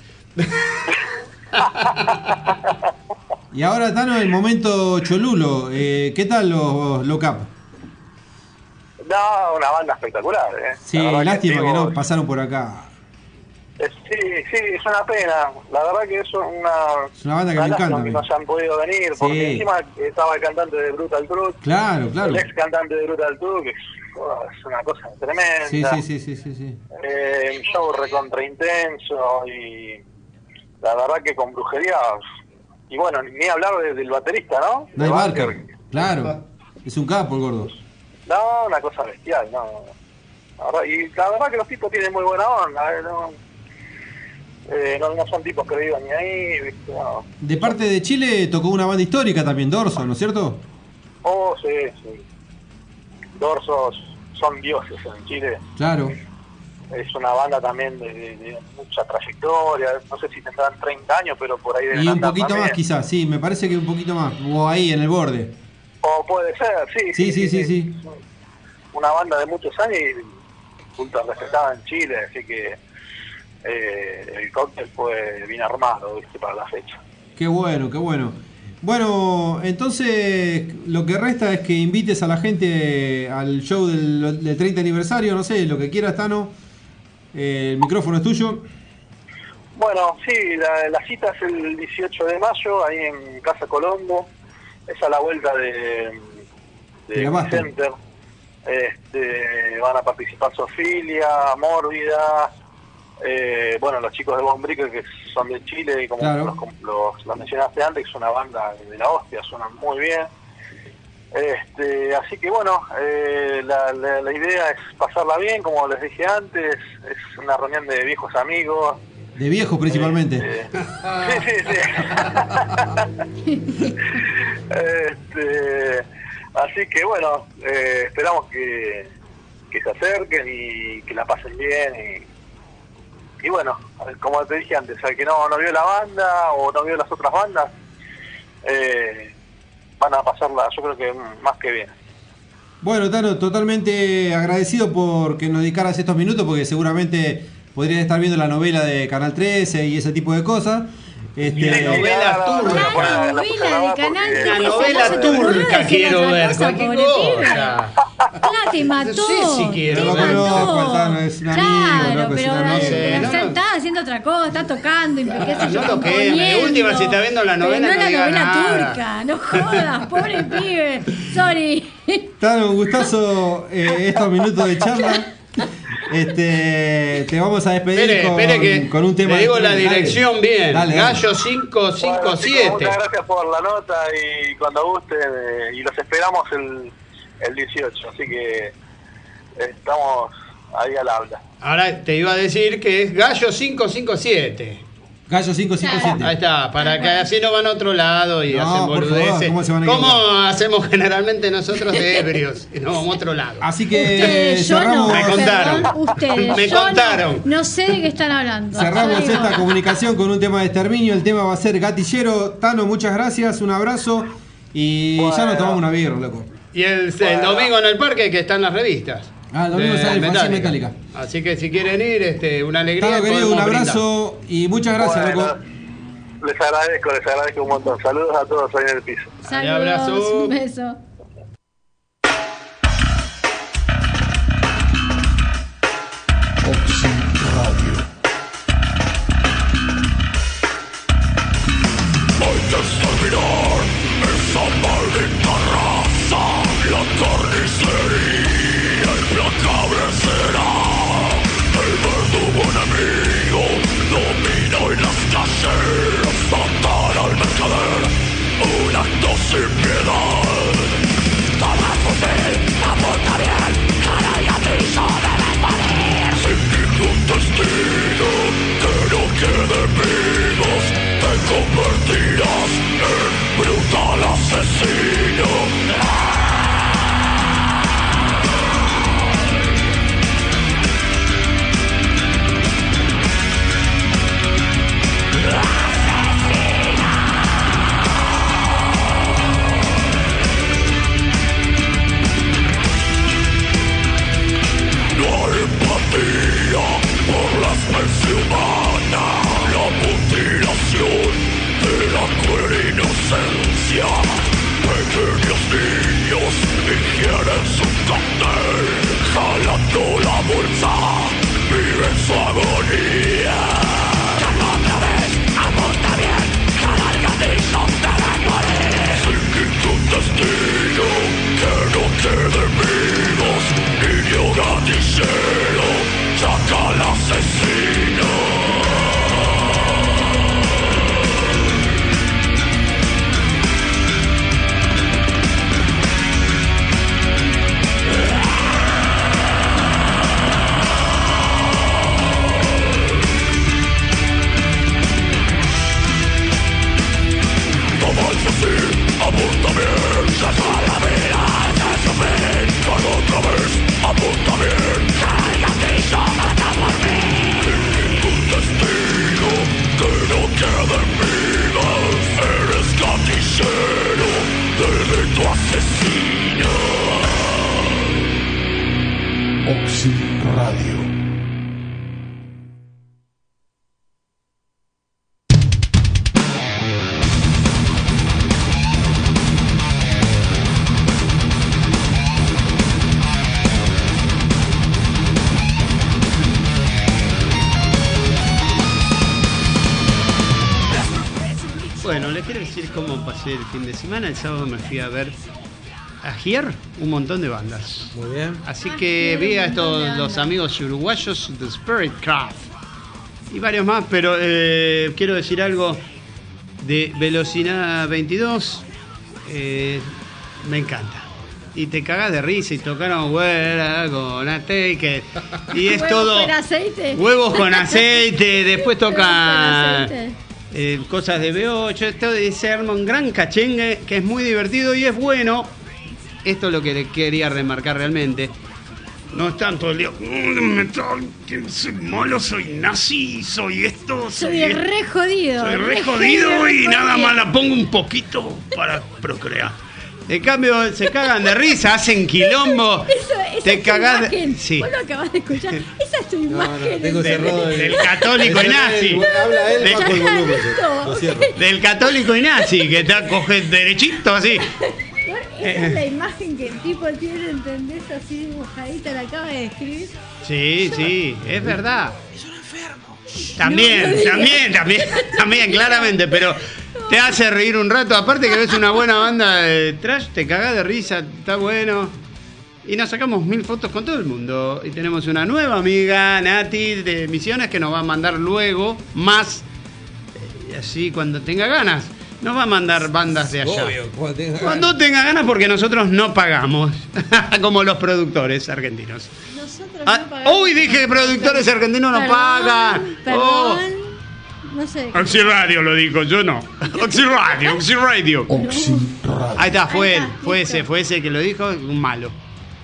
Y ahora, Tano, el momento Cholulo. ¿Qué tal los Lock Up? No, una banda espectacular. Sí, lástima que no pasaron por acá. Sí, es una pena. La verdad que es una banda que me encanta. Que no hayan podido venir, porque encima estaba el cantante de Brutal Truth. Claro. El ex cantante de Brutal Truth, que es una cosa tremenda. Sí. Un show recontra intenso y la verdad que con brujería. Y bueno, ni hablar del baterista, ¿no? Dave Barker. Claro. Es un capo el gordo. No, una cosa bestial, no. Y la verdad que los tipos tienen muy buena onda, no son tipos que vivan ni ahí, ¿viste? No. De parte de Chile tocó una banda histórica también, Dorso, ¿no es cierto? Oh, sí. Dorsos son dioses en Chile. Claro. Es una banda también de mucha trayectoria, no sé si tendrán 30 años, pero por ahí deben Y un andar poquito también. más quizás, sí, me parece que un poquito más. O ahí en el borde. O puede ser, Sí. Una banda de muchos años y ultra respetada en Chile, así que el cóctel fue bien armado, ¿viste? Para la fecha. Qué bueno. Bueno, entonces lo que resta es que invites a la gente al show del 30 aniversario, no sé, lo que quieras, Tano. El micrófono es tuyo. Bueno, sí, la cita es el 18 de mayo, ahí en Casa Colombo. Es a la vuelta de la Center. Van a participar Sofilia, Mórbida, bueno, los chicos de Bombrique que son de Chile y como claro. los mencionaste antes, que es una banda de la hostia, suenan muy bien. Así que bueno, la idea es pasarla bien, como les dije antes, es una reunión de viejos amigos. De viejos principalmente. Sí. Así que bueno, esperamos que se acerquen y que la pasen bien. Y bueno, como te dije antes, al que no vio la banda o no vio las otras bandas, van a pasarla, yo creo que más que bien. Bueno, Tano, totalmente agradecido por que nos dedicaras estos minutos, porque seguramente podrías estar viendo la novela de Canal 13 y ese tipo de cosas. La novela turca. La novela de Canal 13. La novela turca quiero ver. Cualquier cosa. Te mató. No sé si quiero. No lo conozco, Tano, es un amigo, Claro, loco, es pero un amigo. está haciendo otra cosa, está tocando, y qué sé yo, No lo queme. De componiendo. última, si está viendo la novela, Pero no la diga novela nada. turca, no jodas, pobre pibe. Sorry. Tano, un gustazo estos minutos de charla. Te vamos a despedir Espere con un tema. le digo de- la Dale. dirección bien. Dale. Gallo Bueno, chicos, 557. muchas gracias por la nota y cuando gusten, y los esperamos el 18, así que estamos ahí al habla. Ahora te iba a decir que es Gallo 557. Gallo 557. Ahí está, para que así no van a otro lado y No, hacen por favor, boludeces. ¿cómo se van a ¿Cómo equivocar? hacemos generalmente nosotros de ebrios? Y nos vamos a otro lado. Así que Ustedes, yo no. cerramos, Me contaron. Perdón, ustedes. Me yo contaron. No sé de qué están hablando. cerramos Yo digo, esta comunicación con un tema de exterminio. El tema va a ser Gatillero. Tano, muchas gracias, un abrazo. Y ya Bueno. nos tomamos una birra, loco. Y el domingo en el parque que están las revistas. Ah, el domingo de sale Fanzine Metallica. Así que si quieren ir, una alegría. Tano, querido, podemos un abrazo y muchas gracias, Bueno, loco. les agradezco un montón. Saludos a todos ahí en el piso. Saludos, abrazo. un beso. Bueno, les quiero decir cómo pasé el fin de semana. El sábado me fui a ver a Here, un montón de bandas. Muy bien. Así que vi a estos los amigos uruguayos de Spirit Craft y varios más, pero quiero decir algo de Velocidad 22. Me encanta. y te cagás de risa y tocaron huevos con aceite y es ¿Huevos todo con aceite? huevos con aceite, después Huevos con toca aceite. cosas de B8, esto se arma un gran cachengue que es muy divertido y es bueno. Esto es lo que le quería remarcar realmente. No es tanto el lío, metal, que soy malo, soy nazi, soy esto, Soy re jodido. soy re jodido y nada más la pongo un poquito para procrear. En cambio, se cagan de risa, hacen quilombo. Esa te es tu cagás de... imagen. Sí. Vos lo acabás de escuchar. Esa es tu imagen. tengo cerrado Del católico y nazi. Habla él, Del- bajo el volumen. Listo. Lo cierro. Del católico y nazi, que te coge derechito así. Esa es la imagen que el tipo tiene, ¿entendés? Así dibujadita, la acaba de describir. Sí, es verdad. Es un enfermo. También, claramente, pero te hace reír un rato. Aparte que ves una buena banda de trash, te cagás de risa, está bueno. Y nos sacamos 1000 fotos con todo el mundo. Y tenemos una nueva amiga, Nati, de Misiones, que nos va a mandar luego más. Así cuando tenga ganas. Nos va a mandar bandas de allá. Obvio, Cuando tenga ganas, porque nosotros no pagamos. Como los productores argentinos. Nosotros Ah, no pagamos. uy, dije que productores argentinos no Perdón, pagan. Oh. Perdón. No sé. Oxiradio lo dijo, yo no. Oxiradio. Ahí está, fue él, Listo. fue ese que lo dijo, un malo.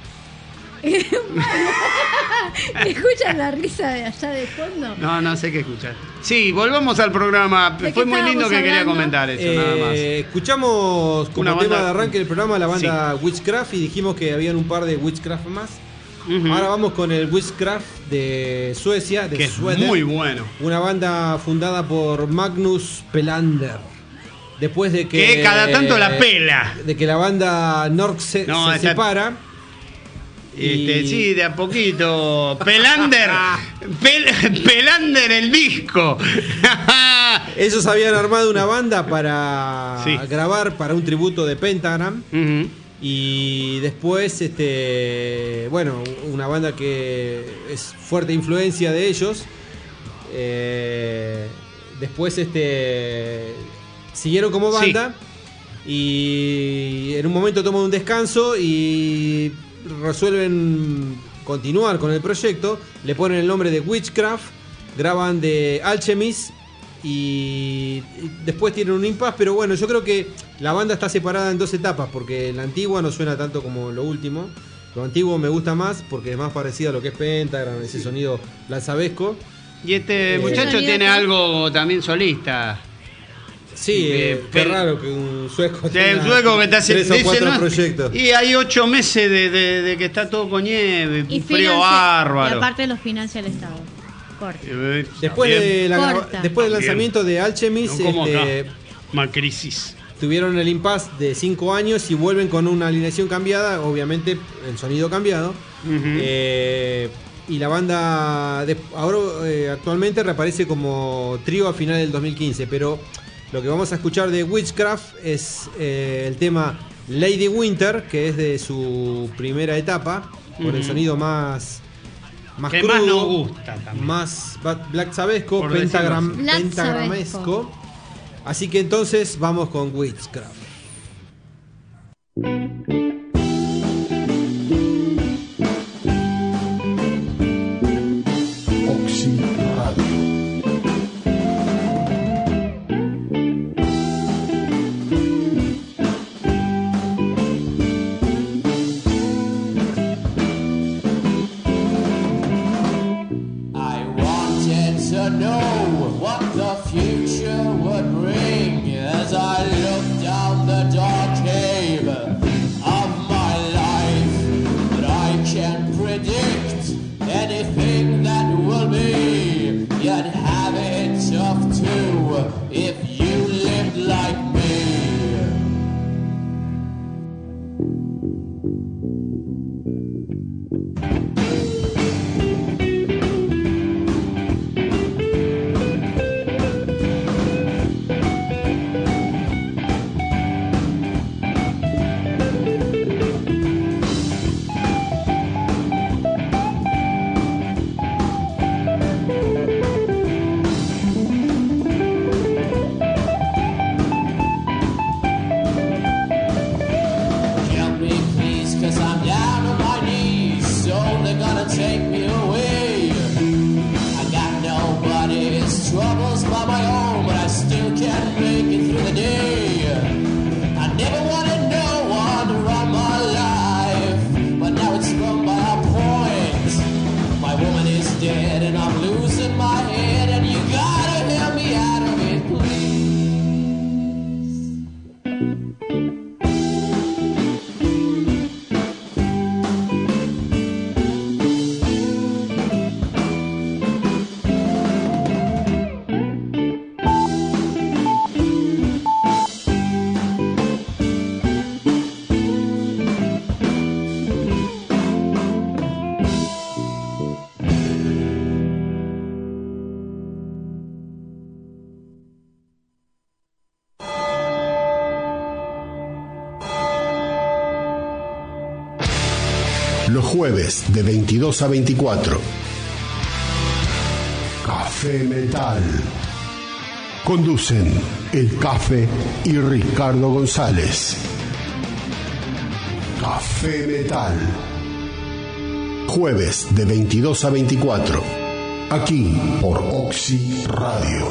¿Escuchan la risa de allá de fondo? No sé qué escuchar. Sí, volvamos al programa. ¿De qué Fue muy lindo estábamos que quería hablando? comentar eso, nada más. Escuchamos como Una tema banda- de arranque del programa la banda Witchcraft y dijimos que habían un par de Witchcraft más. Ujú. Ahora vamos con el Witchcraft de Suecia, de Que es Sweden. muy bueno. Una banda fundada por Magnus Pelander. Después de Que cada tanto la pela. De que la banda Nork se esa- separa. Y- Sí, de a poquito. Pelander. Pelander el disco. Ellos habían armado una banda para Sí. grabar para un tributo de Pentagram. Ujú. Y después, bueno, una banda que es fuerte influencia de ellos. Después, siguieron como banda. Y en un momento toman un descanso y resuelven continuar con el proyecto. Le ponen el nombre de Witchcraft. Graban de Alchemist. Y después tienen un impasse, pero bueno, yo creo que la banda está separada en dos etapas, porque la antigua no suena tanto como lo último. Lo antiguo me gusta más porque es más parecido a lo que es Pentagram, ese sonido lanzavesco. Y este muchacho sonido tiene que- algo también solista. Sí, qué pero- raro que un sueco Sí, el sueco que te hace 3 o dice, 4 ¿no? proyectos. Y hay 8 meses de que está todo con nieve, Y un frío financia- bárbaro. Y aparte los financia el Estado. Corta. Después, Corta. después del También. lanzamiento de Alchemist, No como acá. Macrisis. tuvieron el impasse de 5 años y vuelven con una alineación cambiada, obviamente el sonido cambiado. Y la banda ahora actualmente reaparece como trío a final del 2015, pero lo que vamos a escuchar de Witchcraft es el tema Lady Winter, que es de su primera etapa, con el sonido más Que crudo, más nos gusta también. más Black Sabesco, Por decirlo así. Black pentagramesco. Así que entonces vamos con Witchcraft. I wanted to know what the future would bring as I looked down the dark cave of can't make it through the day. I never wanted no one to run my life, but now it's run by a point. My woman is dead and I'm losing my head, and you gotta help me out of it, please. Los jueves de 22 a 24. Café Metal. Conducen El Café y Ricardo González. Café Metal. Jueves de 22 a 24. Aquí por Oxy Radio.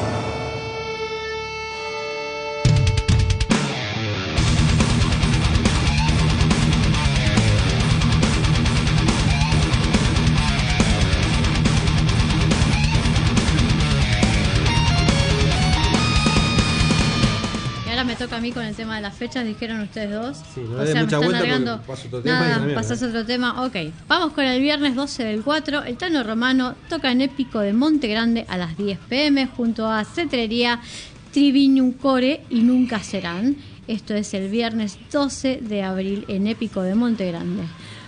A mí con el tema de las fechas, dijeron ustedes dos. Sí, no le dé mucha vuelta largando. Paso otro tema. Nada, pasás otro tema. Ok, vamos con el viernes 12 del 4. El Tano Romano toca en Épico de Monte Grande a las 10 p.m. junto a Cetrería, Triviñum Core y Nunca Serán. Esto es el viernes 12 de abril en Épico de Monte Grande.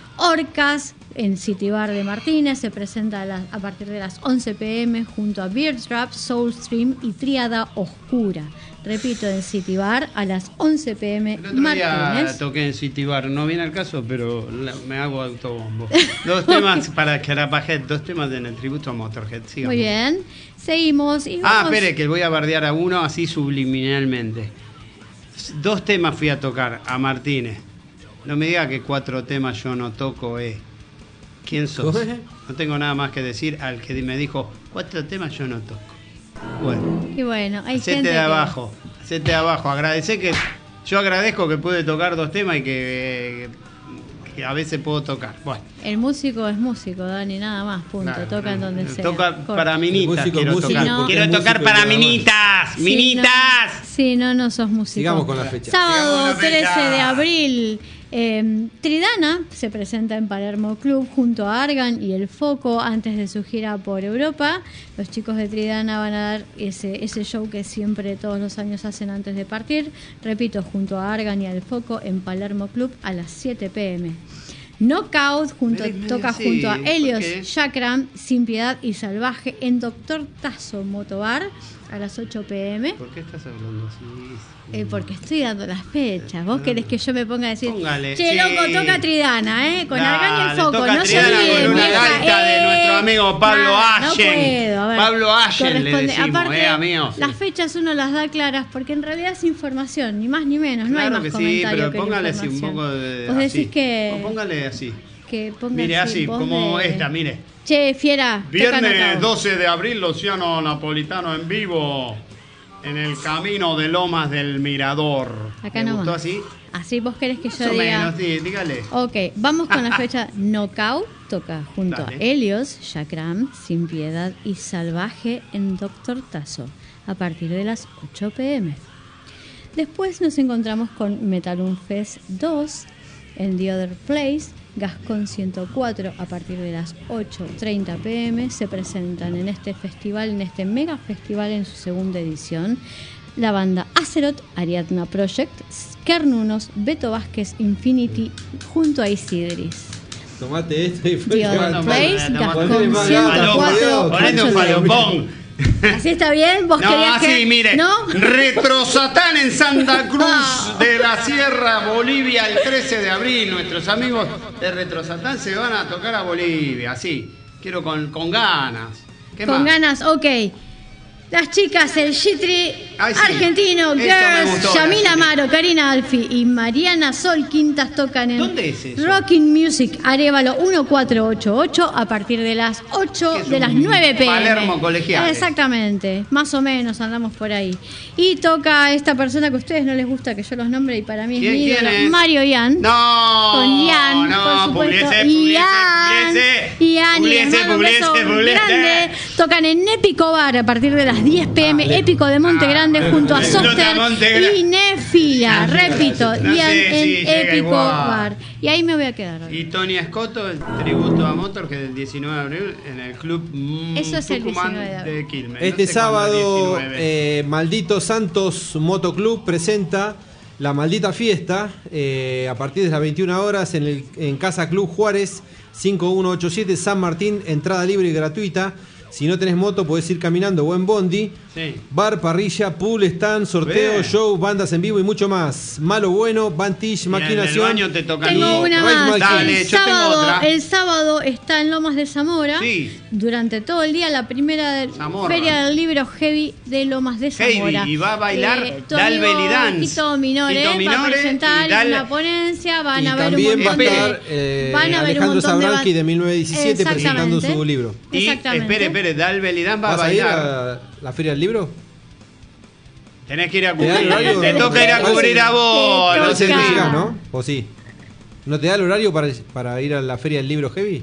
Orcas en City Bar de Martínez se presenta a partir de las 11 p.m. junto a Beard Trap, Soulstream y Tríada Oscura. Repito, en City Bar a las 11 p.m. El otro día Martínez. toqué en City Bar, no viene al caso, pero me hago autobombo. Dos temas para Carapajet, dos temas en el tributo a Motorhead. Sigamos. Muy bien, seguimos. Y vamos. Espere, que voy a bardear a uno así subliminalmente. Dos temas fui a tocar a Martínez. No me diga que 4 temas yo no toco, ¿Quién sos? No tengo nada más que decir al que me dijo 4 temas yo no toco. Bueno. Y bueno, hay hacete gente de abajo, hacete de abajo. Agradecé que yo agradezco que pude tocar 2 temas y que a veces puedo tocar. Bueno. El músico es músico, Dani, nada más, punto. Claro, toca en donde sea. Toca para minitas, quiero músico, tocar. no, Quiero tocar para minitas, minitas. Sí, no sos músico. Sigamos con la fecha. Sábado Sigamos con la fecha. 13 de abril. Tridana se presenta en Palermo Club junto a Argan y El Foco antes de su gira por Europa. Los chicos de Tridana van a dar ese show que siempre todos los años hacen antes de partir. Repito, junto a Argan y El Foco en Palermo Club a las 7 p.m. Knockout toca junto a Helios, Chakram, Sin Piedad y Salvaje en Doctor Tazo Motobar a las 8 p.m. ¿Por qué estás hablando así? Porque estoy dando las fechas. ¿Vos querés que yo me ponga a decir? Póngale, che, sí. loco, toca Tridana, con Argan y El Foco. Toca No se Tridana olviden, con una vieja. gaita de nuestro amigo Pablo Allen. No puedo, a ver. Pablo Allen le Corresponde. decimos, Aparte, amigo. las fechas uno las da claras porque en realidad es información, ni más ni menos. No hay Claro más que sí, comentario pero que la póngale así un información. poco de. Vos decís así. que. O póngale así. Que ponga Mire, así, voz como de- esta, mire. Che, fiera. toca Viernes Knockout. 12 de abril, Luciano Napolitano en vivo en el camino de Lomas del Mirador. Acá ¿Te nomás. gustó así? Así vos querés que Más yo o diga. menos, sí, dígale. Ok, vamos con la fecha. Knockout toca junto Dale. a Helios, Chakram, Sin Piedad y Salvaje en Doctor Tazo a partir de las 8 p.m. Después nos encontramos con Metalum Fest 2 en The Other Place, Gascón 104 a partir de las 8:30 p.m. Se presentan en este festival, en este mega festival en su segunda edición, la banda Azeroth, Ariadna Project, Kernunos, Beto Vázquez, Infinity junto a Isidris. Tomate esto y fue. The Other Place, Gascón Ponele 104. Ponete un falopón. ¿Así está bien? ¿Vos No, querías así, que...? mire. ¿No? Retro Satán en Santa Cruz de la Sierra, Bolivia, el 13 de abril. Nuestros amigos de Retro Satán se van a tocar a Bolivia, así. Quiero con ganas. ¿Qué Con más? ganas, ok. Las chicas, el Gitri Ay, sí. Argentino Eso me Girls, gustó, Yamila la Amaro, Karina Alfi y Mariana Sol Quintas tocan en ¿Dónde es eso? Rocking Music Arevalo 1488 a partir de las 8 Que es de las un 9 pm. Palermo Colegiales. Exactamente, más o menos andamos por ahí. Y toca esta persona que a ustedes no les gusta que yo los nombre y para mí es mi ídolo, ¿Quién es? Mario Ian. No. Con Ian, no, por supuesto. Pugliese. Ian, y les mando un beso grande. Tocan en Épico Bar a partir de las 10 pm. Épico de Monte Grande junto a Soster y Nefila. Repito, No Ian sé si en llega Épico igual. Bar. Y ahí me voy a quedar. Y Tony Escoto, el tributo a Motor, que es el 19 de abril en el club Eso es el Tucumán 19 de abril. de Quilmes. Este No sé cuándo es sábado, 19. Maldito Santos Motoclub presenta La Maldita Fiesta a partir de las 21 horas en Casa Club Juárez 5187 San Martín, entrada libre y gratuita. Si no tenés moto podés ir caminando o en bondi. Sí. Bar, parrilla, pool, stand, sorteo, Bien. show, bandas en vivo y mucho más. Malo bueno, Vantage, Y en el maquinación. baño te tocan Tengo los- una Race más. Malkin. Dale, yo tengo otra. El sábado está en Lomas de Zamora. Sí. Durante todo el día la primera Zamorra. feria del libro Heavy de Lomas de Zamora. Heavy, y va a bailar tu Dalbel amigo y Dance. Tito Minore, Tito va a Minore presentar y Dal- una ponencia. Van Y a ver un también va a montón estar de. Van a ver un Alejandro montón de Zabranqui ban- de 1917 presentando Exactamente. su libro. Y Exactamente. espere, Dalbel y Dan va a ¿Vas a ir bailar. a la Feria del Libro? Tenés que ir a ¿Te da el cubrir. horario? Te toca ir a cubrir a vos. Te No No sé sé toca. si si- llegás, ¿no? ¿O sí? ¿No te da el horario para ir a la Feria del Libro Heavy?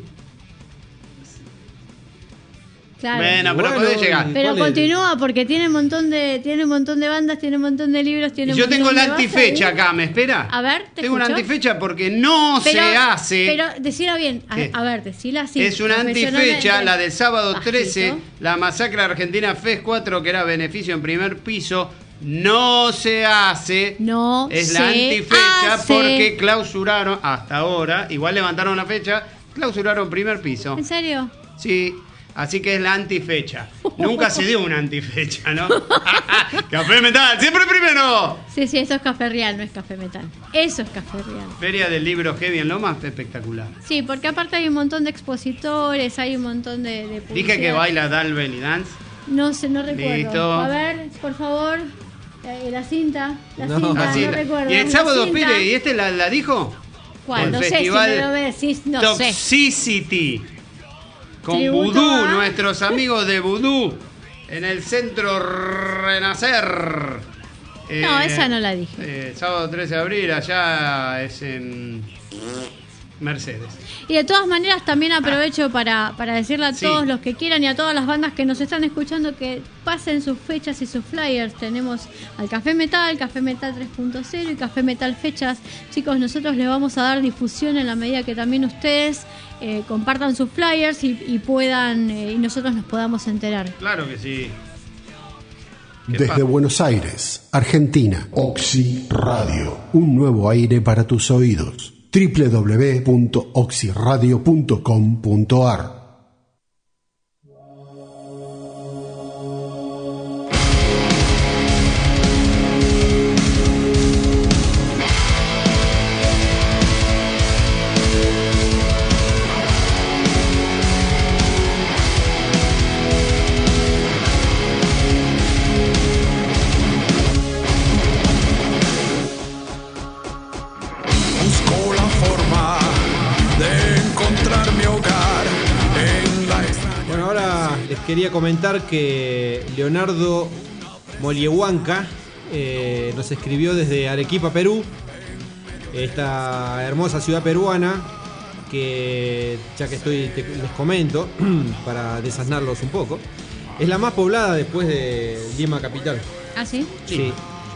Claro. Bueno, pero Bueno, podés llegar. Pero ¿cuál es? continúa porque tiene un montón de bandas, tiene un montón de libros, tiene un Yo montón tengo la de bases. antifecha acá, ¿me espera? A ver, te Tengo una escucho. antifecha porque no se hace. Pero decila bien, ¿Qué? a ver, decila así. Es una profesionalmente. antifecha, la del sábado Bajito. 13, la masacre argentina FES 4, que era beneficio en primer piso, no se hace. No Es se la antifecha hace. porque clausuraron, hasta ahora, igual levantaron la fecha, clausuraron primer piso. ¿En serio? Sí, así que es la antifecha. Nunca se dio una antifecha, ¿no? Café Metal, siempre primero. Sí, eso es café real, no es café metal. Eso es café real. Feria del libro Heavy en Lomas, espectacular. Sí, porque aparte hay un montón de expositores, hay un montón de Dije publicidad. que baila Dalbel y Dance. No sé, no recuerdo. Listo. A ver, por favor, la cinta. La No. cinta, Así, no recuerdo. y el La sábado, cinta. Pire, ¿y este la dijo? ¿Cuál? El No sé si festival me lo decís, no sé. Toxicity. Con Tributo Vudú, a- nuestros amigos de Vudú, en el centro Renacer. No, esa no la dije. Sábado 13 de abril, allá es en Mercedes. Y de todas maneras también aprovecho para decirle a Sí. todos los que quieran y a todas las bandas que nos están escuchando que pasen sus fechas y sus flyers. Tenemos al Café Metal 3.0 y Café Metal Fechas. Chicos, nosotros les vamos a dar difusión en la medida que también ustedes compartan sus flyers y puedan y nosotros nos podamos enterar. Claro que sí. ¿Qué Desde pasa? Buenos Aires, Argentina, Oxy Radio. Un nuevo aire para tus oídos. www.oxyradio.com.ar Busco la forma de encontrar mi hogar en la extraña. Bueno, ahora les quería comentar que Leonardo Moliehuanca nos escribió desde Arequipa, Perú, esta hermosa ciudad peruana, que ya que les comento, para desasnarlos un poco, es la más poblada después de Lima capital. ¿Ah, sí? Sí.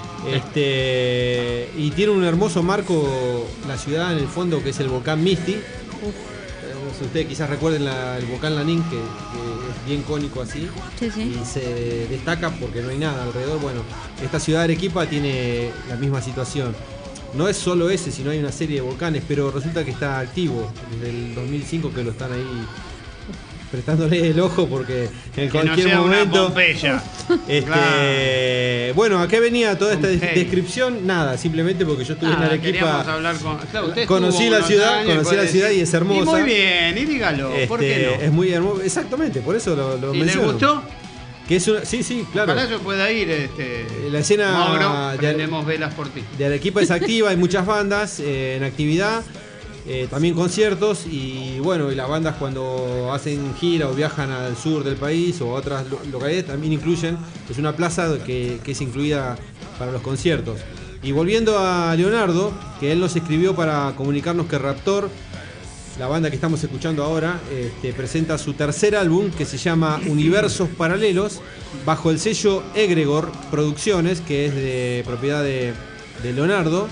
Y tiene un hermoso marco la ciudad en el fondo, que es el volcán Misti. No sé, ustedes quizás recuerden el volcán Lanín, que es bien cónico así. Sí, sí. Y se destaca porque no hay nada alrededor. Bueno, esta ciudad de Arequipa tiene la misma situación. No es solo ese, sino hay una serie de volcanes, pero resulta que está activo desde el 2005, que lo están ahí prestándole el ojo, porque en Que no cualquier sea una momento... Pompeya. Bueno, ¿a qué venía toda esta Pompeya. descripción? Nada, simplemente porque yo estuve en Nada, queríamos Arequipa. hablar con... Claro, usted Conocí estuvo la unos ciudad, años, conocí puede la ciudad decir. y es hermosa. Y muy bien, y dígalo, ¿por qué no? Es muy hermoso, exactamente, por eso lo ¿Y le menciono. gustó? Que es sí, claro. Ojalá yo pueda ir. La escena Mauro, prendemos velas por ti. de Arequipa es activa, hay muchas bandas en actividad, también conciertos y bueno, y las bandas cuando hacen gira o viajan al sur del país o a otras localidades también incluyen, es una plaza que es incluida para los conciertos. Y volviendo a Leonardo, que él nos escribió para comunicarnos que Raptor, la banda que estamos escuchando ahora, presenta su tercer álbum que se llama Universos Paralelos bajo el sello Egregor Producciones, que es de propiedad de Leonardo.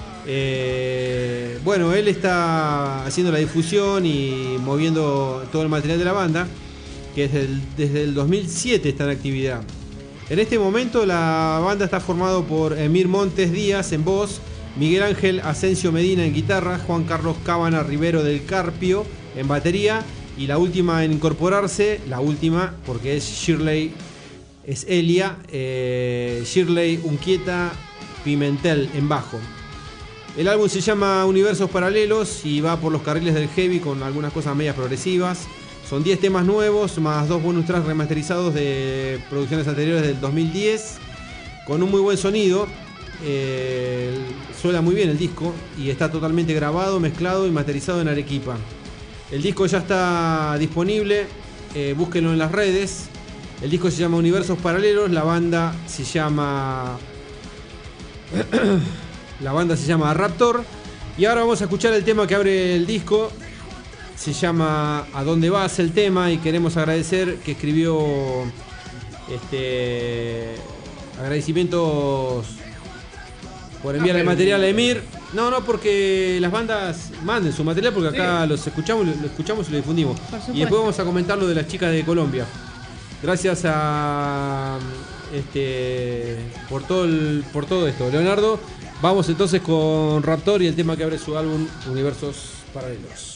Bueno, él está haciendo la difusión y moviendo todo el material de la banda, que desde el 2007 está en actividad. En este momento la banda está formada por Emir Montes Díaz en voz, Miguel Ángel Asensio Medina en guitarra, Juan Carlos Cábana Rivero del Carpio en batería y la última en incorporarse, porque es Elia, Shirley Unquieta Pimentel en bajo. El álbum se llama Universos Paralelos y va por los carriles del heavy con algunas cosas medias progresivas. Son 10 temas nuevos, más 2 bonus tracks remasterizados de producciones anteriores del 2010, con un muy buen sonido. Suena muy bien el disco y está totalmente grabado, mezclado y masterizado en Arequipa. El disco ya está disponible, búsquenlo en las redes. El disco se llama Universos Paralelos, la banda se llama Raptor. Y ahora vamos a escuchar el tema que abre el disco. Se llama ¿A dónde vas? El tema, y queremos agradecer que escribió agradecimientos por enviar el material a Emir. No, porque las bandas manden su material, porque acá lo escuchamos y lo difundimos. Y después vamos a comentar lo de las chicas de Colombia. Gracias a por todo esto, Leonardo. Vamos entonces con Raptor y el tema que abre su álbum Universos Paralelos.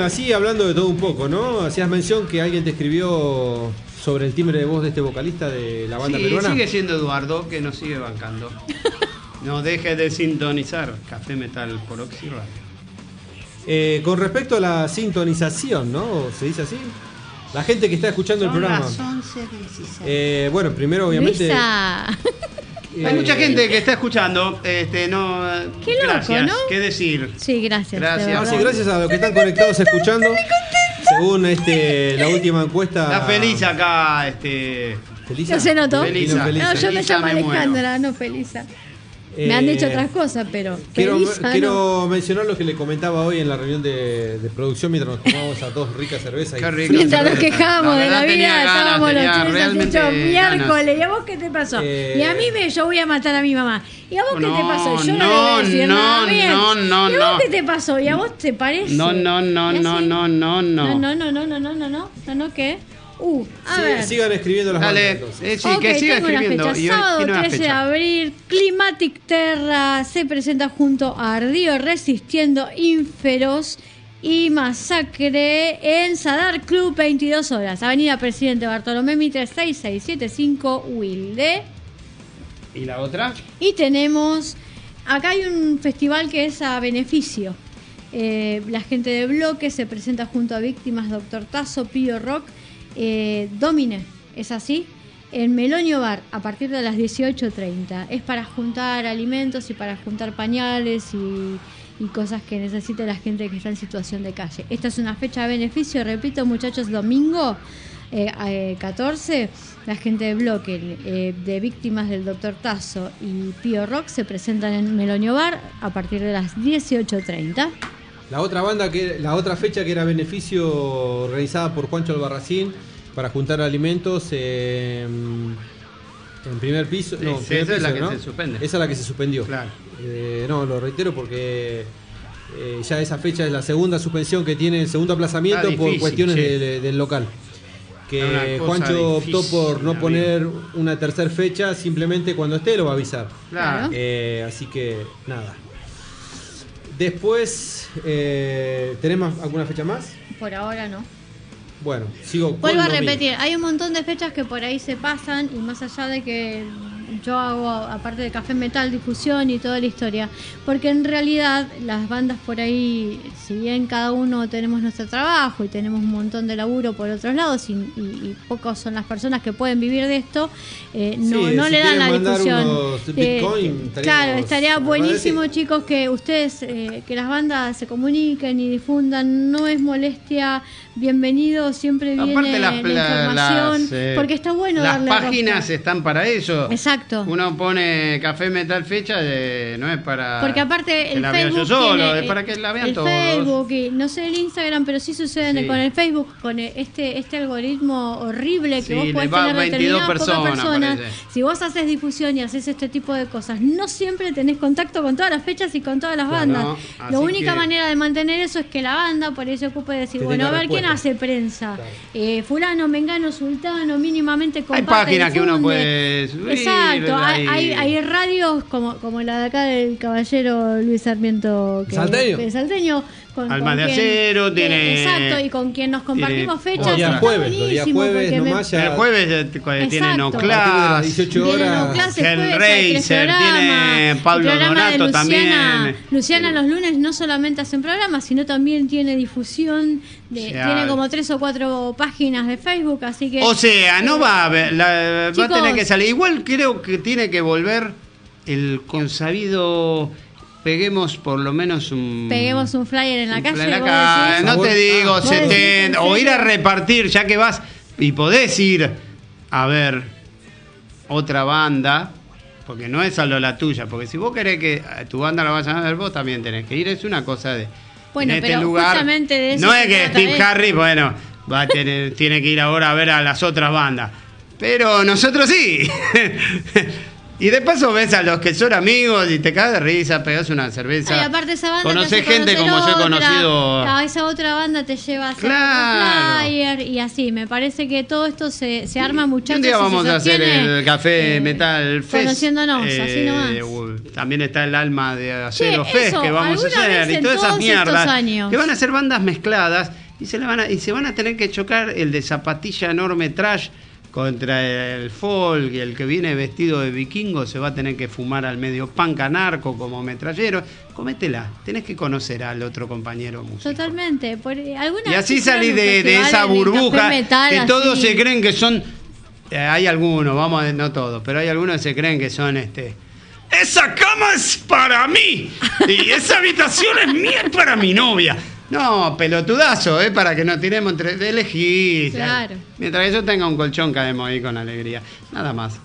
así hablando de todo un poco, ¿no? Hacías mención que alguien te escribió sobre el timbre de voz de este vocalista de la banda peruana. Sigue siendo Eduardo, que nos sigue bancando. No dejes de sintonizar Café Metal por Oxy Radio. Con respecto a la sintonización, ¿no? ¿Se dice así? La gente que está escuchando el programa. Las 11:16. Bueno, primero obviamente... Luisa. Hay mucha gente que está escuchando. Qué loco, gracias. ¿no? ¿Qué decir? Sí, gracias. Gracias. de No, verdad. sí, gracias a los que están conectados escuchando. Según la última encuesta... Está feliz acá. ¿Felisa? ¿No se notó? Felisa. No, yo me Felisa, llamo me muero. Alejandra, no Felisa. Me han dicho otras cosas, pero Felisa no. Quiero mencionar lo que le comentaba hoy en la reunión de producción mientras nos tomamos a dos ricas cervezas. Qué rico. Mientras nos quejábamos La de la verdad vida, tenía ganas, estábamos los tenía tres realmente hechos miércoles. ganas. ¿Y a vos qué te pasó? Y a mí yo voy a matar a mi mamá. ¿Y a vos qué te No, pasó? Yo no, no, le voy a decir no, nada bien. no, ¿Y a vos no. qué te pasó? ¿Y a vos te parece? No. No, ¿qué? A ver. Sigan escribiendo las Dale, bandas, entonces. sí, Ok, que siga tengo una escribiendo. fecha. Y hoy Sábado tiene una 13 de fecha. abril, Climatic Terra se presenta junto a Ardío Resistiendo, Inferos y Masacre en Sadar Club, 22 horas. Avenida Presidente Bartolomé Mitre, 6675 Wilde. ¿Y la otra? Y tenemos, acá hay un festival que es a beneficio. La gente de Bloque se presenta junto a Víctimas, Doctor Tazo, Pío Rock, Domine, ¿es así? En Melonio Bar, a partir de las 18:30. Es para juntar alimentos y para juntar pañales y cosas que necesite la gente que está en situación de calle. Esta es una fecha de beneficio, repito, muchachos, domingo 14, la gente de Bloque, de Víctimas del Doctor Tazo y Pío Rock se presentan en Melonio Bar a partir de las 18:30. La otra fecha que era beneficio organizada por Juancho Albarracín para juntar alimentos en primer piso. Sí, No, sí, primer esa es la piso, que ¿no? se suspende. Esa es la que se suspendió. Claro. No, lo reitero porque ya esa fecha es la segunda suspensión que tiene, el segundo aplazamiento Está por difícil, cuestiones sí. del local. Que Una cosa Juancho optó difícil, por no amigo. poner una tercera fecha, simplemente cuando esté lo va a avisar. Claro. Así que nada. Después, ¿tenemos alguna fecha más? Por ahora no. Bueno, sigo con Vuelvo a lo mío. repetir, hay un montón de fechas que por ahí se pasan y más allá de que yo hago, aparte de Café Metal, difusión y toda la historia, porque en realidad las bandas por ahí, si bien cada uno tenemos nuestro trabajo y tenemos un montón de laburo por otros lados y pocos son las personas que pueden vivir de esto, no si le dan quieren la mandar difusión. unos Bitcoin, Claro, estaría buenísimo, agradecidos. chicos, que ustedes, que las bandas se comuniquen y difundan, no es molestia, bienvenido, siempre viene Aparte la información, porque está bueno las darle páginas rosca. están para eso. Exacto. Uno pone Café Metal fecha, no es para Porque aparte que el la vea Facebook yo solo, tiene, es para que la vean el todos. Facebook y no sé el Instagram, pero sí sucede Sí. con el Facebook, con este algoritmo horrible que Sí, vos le podés va tener 22 determinadas pocas personas, personas. parece. Si vos haces difusión y haces este tipo de cosas, no siempre tenés contacto con todas las fechas y con todas las Claro, bandas. no, La así única que- manera de mantener eso es que la banda por ahí se ocupe de decir, Que bueno, a tenga ver quién respuesta. hace prensa. Fulano, Mengano, Sultano, mínimamente Hay comparte, páginas que uno difunde. puede subir. Exacto, hay radios como la de acá del caballero Luis Sarmiento Salteño Almas de Acero, tiene- exacto, y con quien nos compartimos tiene- fechas. Los días está jueves, buenísimo, porque nomás ya. El jueves tiene Exacto. No A partir de Class, las 18 Viene horas. No Clase jueves, hay Hellraiser, 3 programas. tiene Pablo El programa de Donato Luciana, también. Luciana los lunes no solamente hacen programas, sino también tiene difusión, sea, tiene como 3 o 4 páginas de Facebook, así que... O sea, no va a haber, va a Chicos. tener que salir. Igual creo que tiene que volver el consabido. Peguemos por lo menos Peguemos un flyer en la calle. flyer vos acá, decís. no te digo ¿Vos decís 70, en o ir a serio? repartir, ya que vas y podés ir a ver otra banda, porque no es solo la tuya, porque si vos querés que tu banda la vayan a ver, vos también tenés que ir, es una cosa de Bueno, en este pero lugar. justamente de eso No se es que trata Steve esto. Harris, bueno, tiene que ir ahora a ver a las otras bandas, pero nosotros sí. Y de paso ves a los que son amigos y te cagas de risa, pegás una cerveza. Ay, aparte esa banda Conocés te hace gente conocer como yo he otra. conocido. A esa otra banda te lleva a hacer Claro. flyer y así. Me parece que todo esto se arma, muchachos. Un día y se vamos a hacer sostiene, el Café Metal Fest. Conociéndonos, así nomás. También está el Alma de Acero Che, Fest eso, que vamos a alguna hacer vez y en todas esas todos estos mierdas. años. Que van a ser bandas mezcladas y se van a tener que chocar el de zapatilla enorme trash contra el folk, y el que viene vestido de vikingo se va a tener que fumar al medio panca narco como metrallero. Cométela, tenés que conocer al otro compañero músico. Totalmente. Y así salís de esa burbuja que todos se creen que son... hay algunos, no todos, pero hay algunos que se creen que son esa cama es para mí y esa habitación es mía, es para mi novia. No, pelotudazo, para que nos tiremos entre elegir. Claro. Mientras que yo tenga un colchón, caemos ahí con alegría. Nada más.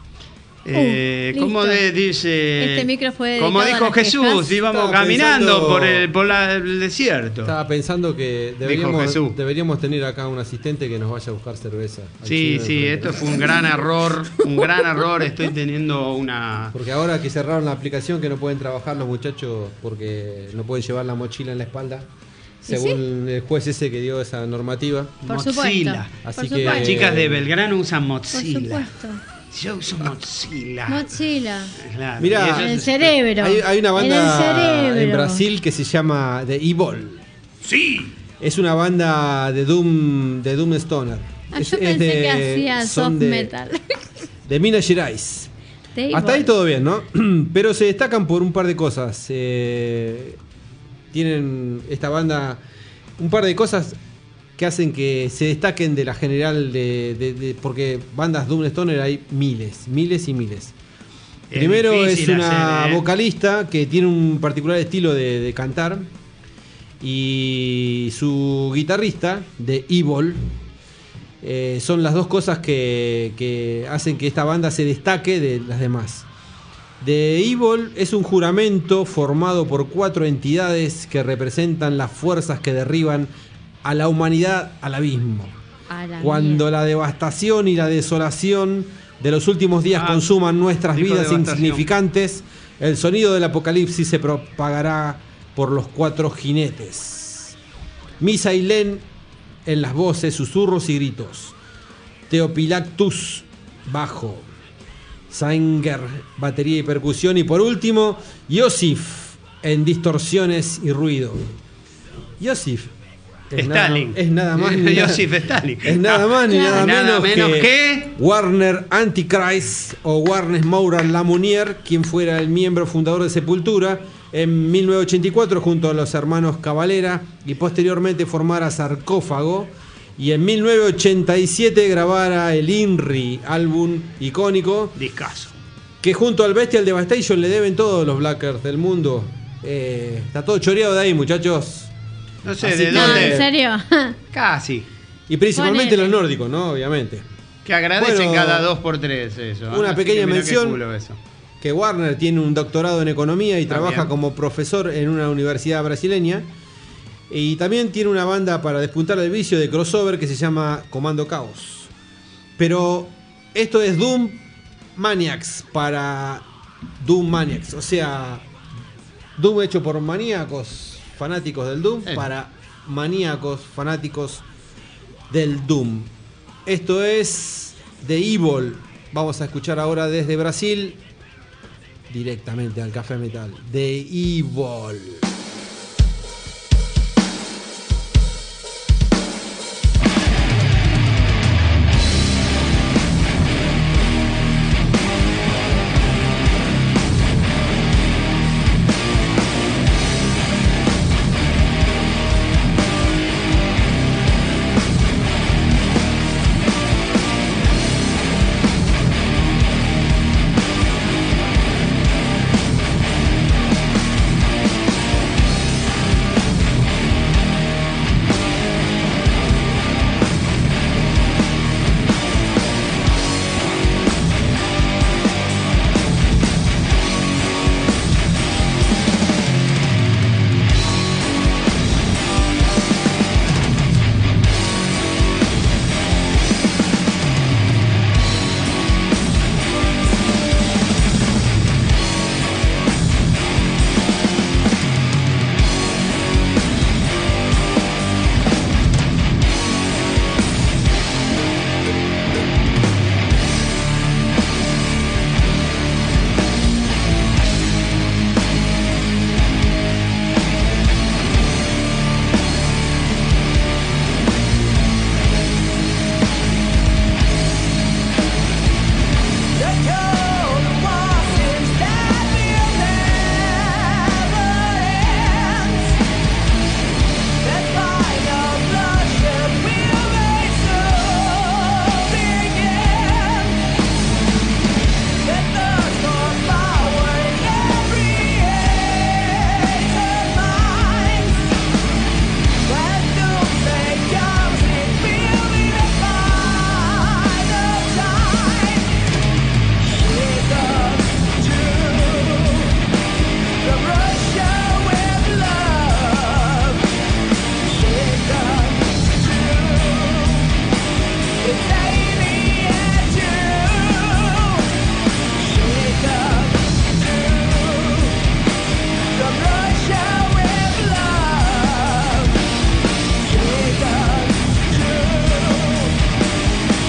Como dice. Este micro fue como dijo Jesús, íbamos caminando por el desierto. Estaba pensando que deberíamos tener acá un asistente que nos vaya a buscar cerveza. Sí, esto fue un gran error. Un gran error. Estoy teniendo una. Porque ahora que cerraron la aplicación, que no pueden trabajar los muchachos porque no pueden llevar la mochila en la espalda. Según el juez ese que dio esa normativa. Por Mozilla. Así que las chicas de Belgrano usan Mozilla. Por supuesto. Yo uso Mozilla. Claro. Mirá, en el cerebro. Hay una banda en en Brasil que se llama The Evil. Sí. Es una banda de Doom Stoner. Yo pensé que hacía soft metal. De Minas Gerais. Hasta ahí todo bien, ¿no? Pero se destacan por un par de cosas. Tienen esta banda un par de cosas que hacen que se destaquen de la general porque bandas Doom Stoner hay miles. Primero es una vocalista que tiene un particular estilo de cantar, y su guitarrista de Evil. Son las dos cosas que hacen que esta banda se destaque de las demás. The Evil es un juramento formado por 4 entidades que representan las fuerzas que derriban a la humanidad al abismo. Cuando la devastación y la desolación de los últimos días consuman nuestras vidas insignificantes, el sonido del apocalipsis se propagará por los 4 jinetes. Misa y Len en las voces, susurros y gritos. Teopilactus, bajo. Sanger, batería y percusión. Y por último, Yosif en distorsiones y ruido. Yosif Stalin. Es nada más ni Yosif Stalin. Es nada más ni nada menos que Warner Antichrist o Warnes Maurer Lamounier, quien fuera el miembro fundador de Sepultura en 1984 junto a los hermanos Cavalera, y posteriormente formara Sarcófago, y en 1987 grabara el INRI, álbum icónico, discazo, que junto al Bestial Devastation le deben todos los Blackers del mundo. Está todo choreado de ahí, muchachos. No sé, Así ¿de dónde? ¿En serio? Casi. Y principalmente los nórdicos, ¿no? Obviamente. Que agradecen cada 2x3 eso. Una pequeña mención. Eso. Que Warner tiene un doctorado en economía y trabaja como profesor en una universidad brasileña. Y también tiene una banda para despuntar el vicio de crossover que se llama Comando Caos. Pero esto es Doom Maniacs para Doom Maniacs. O sea, Doom hecho por maníacos fanáticos del Doom para maníacos fanáticos del Doom. Esto es The Evil. Vamos a escuchar ahora desde Brasil, directamente al Café Metal, The Evil.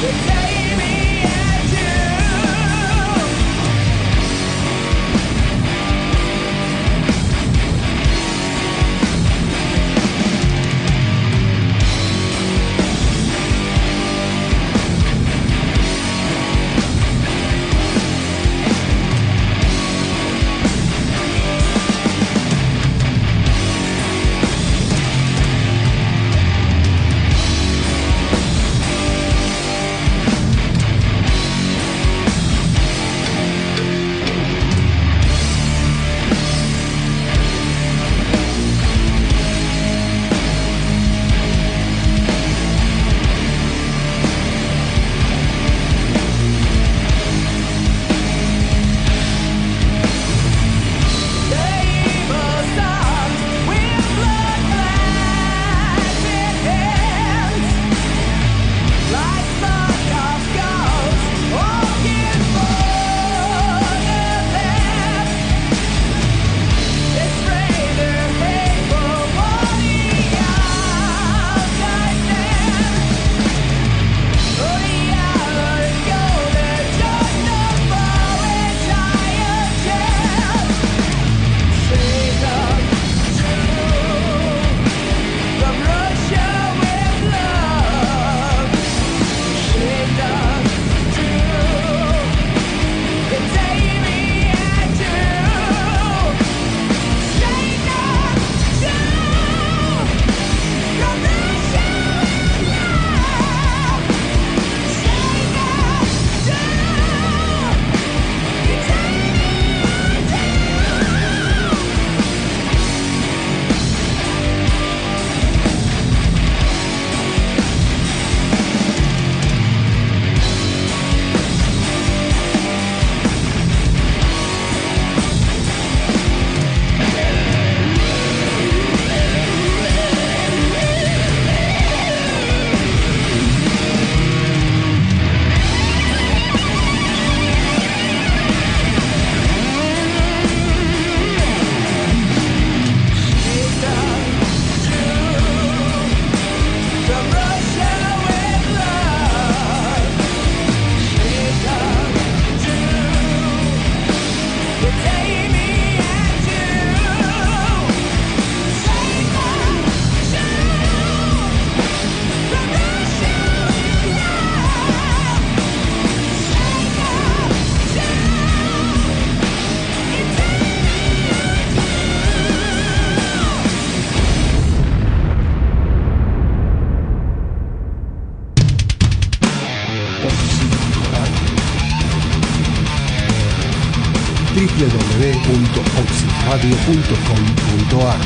www.oxiradio.com.ar.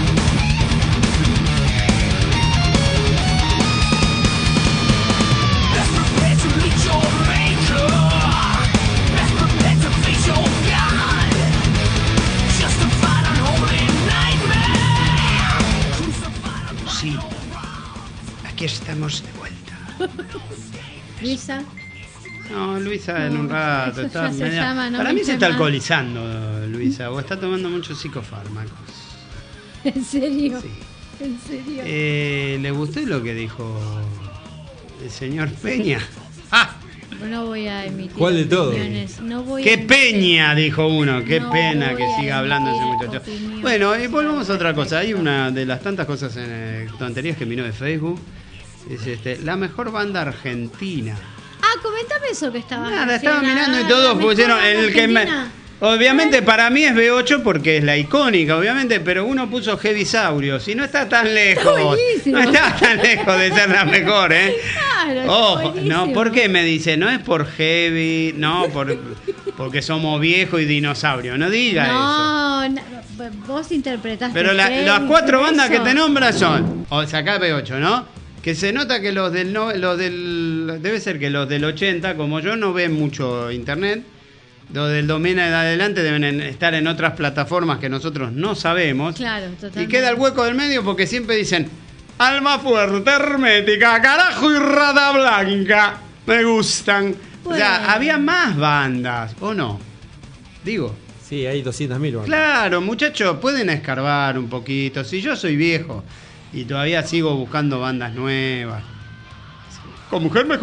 Sí, aquí estamos de vuelta. Luisa. No, Luisa en un rato. Eso Está ya se media... llama, no Para me mí se está llama. alcoholizando, Luisa, o está tomando muchos psicofármacos. ¿En serio? Sí. ¿En serio? ¿Le gustó lo que dijo el señor Peña? ¡Ah! No voy a emitir ¿Cuál de todos? opiniones. No voy ¡Qué a emitir- Peña! Dijo uno. ¡Qué No pena voy que a siga hablando ese emitir muchacho! opiniones Bueno, y volvamos a otra al cosa. Hay respecto. una de las tantas cosas tonterías que vino de Facebook. Es la mejor banda argentina. Ah, coméntame eso que estaba Nada, estaba mirando y todos pusieron el que me... Obviamente para mí es B8 porque es la icónica, obviamente, pero uno puso Heavisaurios y no está tan lejos. buenísimo. No está tan lejos de ser la mejor, ¿eh? Claro, está Ojo, buenísimo. no, ¿por qué me dice? No es por heavy, no, porque somos viejos y dinosaurios, no diga eso. No, vos interpretaste. Pero heavy, las cuatro bandas que eso. te nombra son, o sacá B8, ¿no? Que se nota que los del debe ser que los del 80, como yo, no ven mucho internet. Los del 2000 en adelante deben estar en otras plataformas que nosotros no sabemos. Claro, totalmente. Y queda el hueco del medio porque siempre dicen Alma Fuerte, Hermética, Carajo y Rata Blanca. Me gustan. O sea, Bueno. había más bandas, ¿o no? Digo. Sí, hay 200.000 bandas. Claro, muchachos, pueden escarbar un poquito. Si yo soy viejo y todavía sigo buscando bandas nuevas. Con mujer mejor.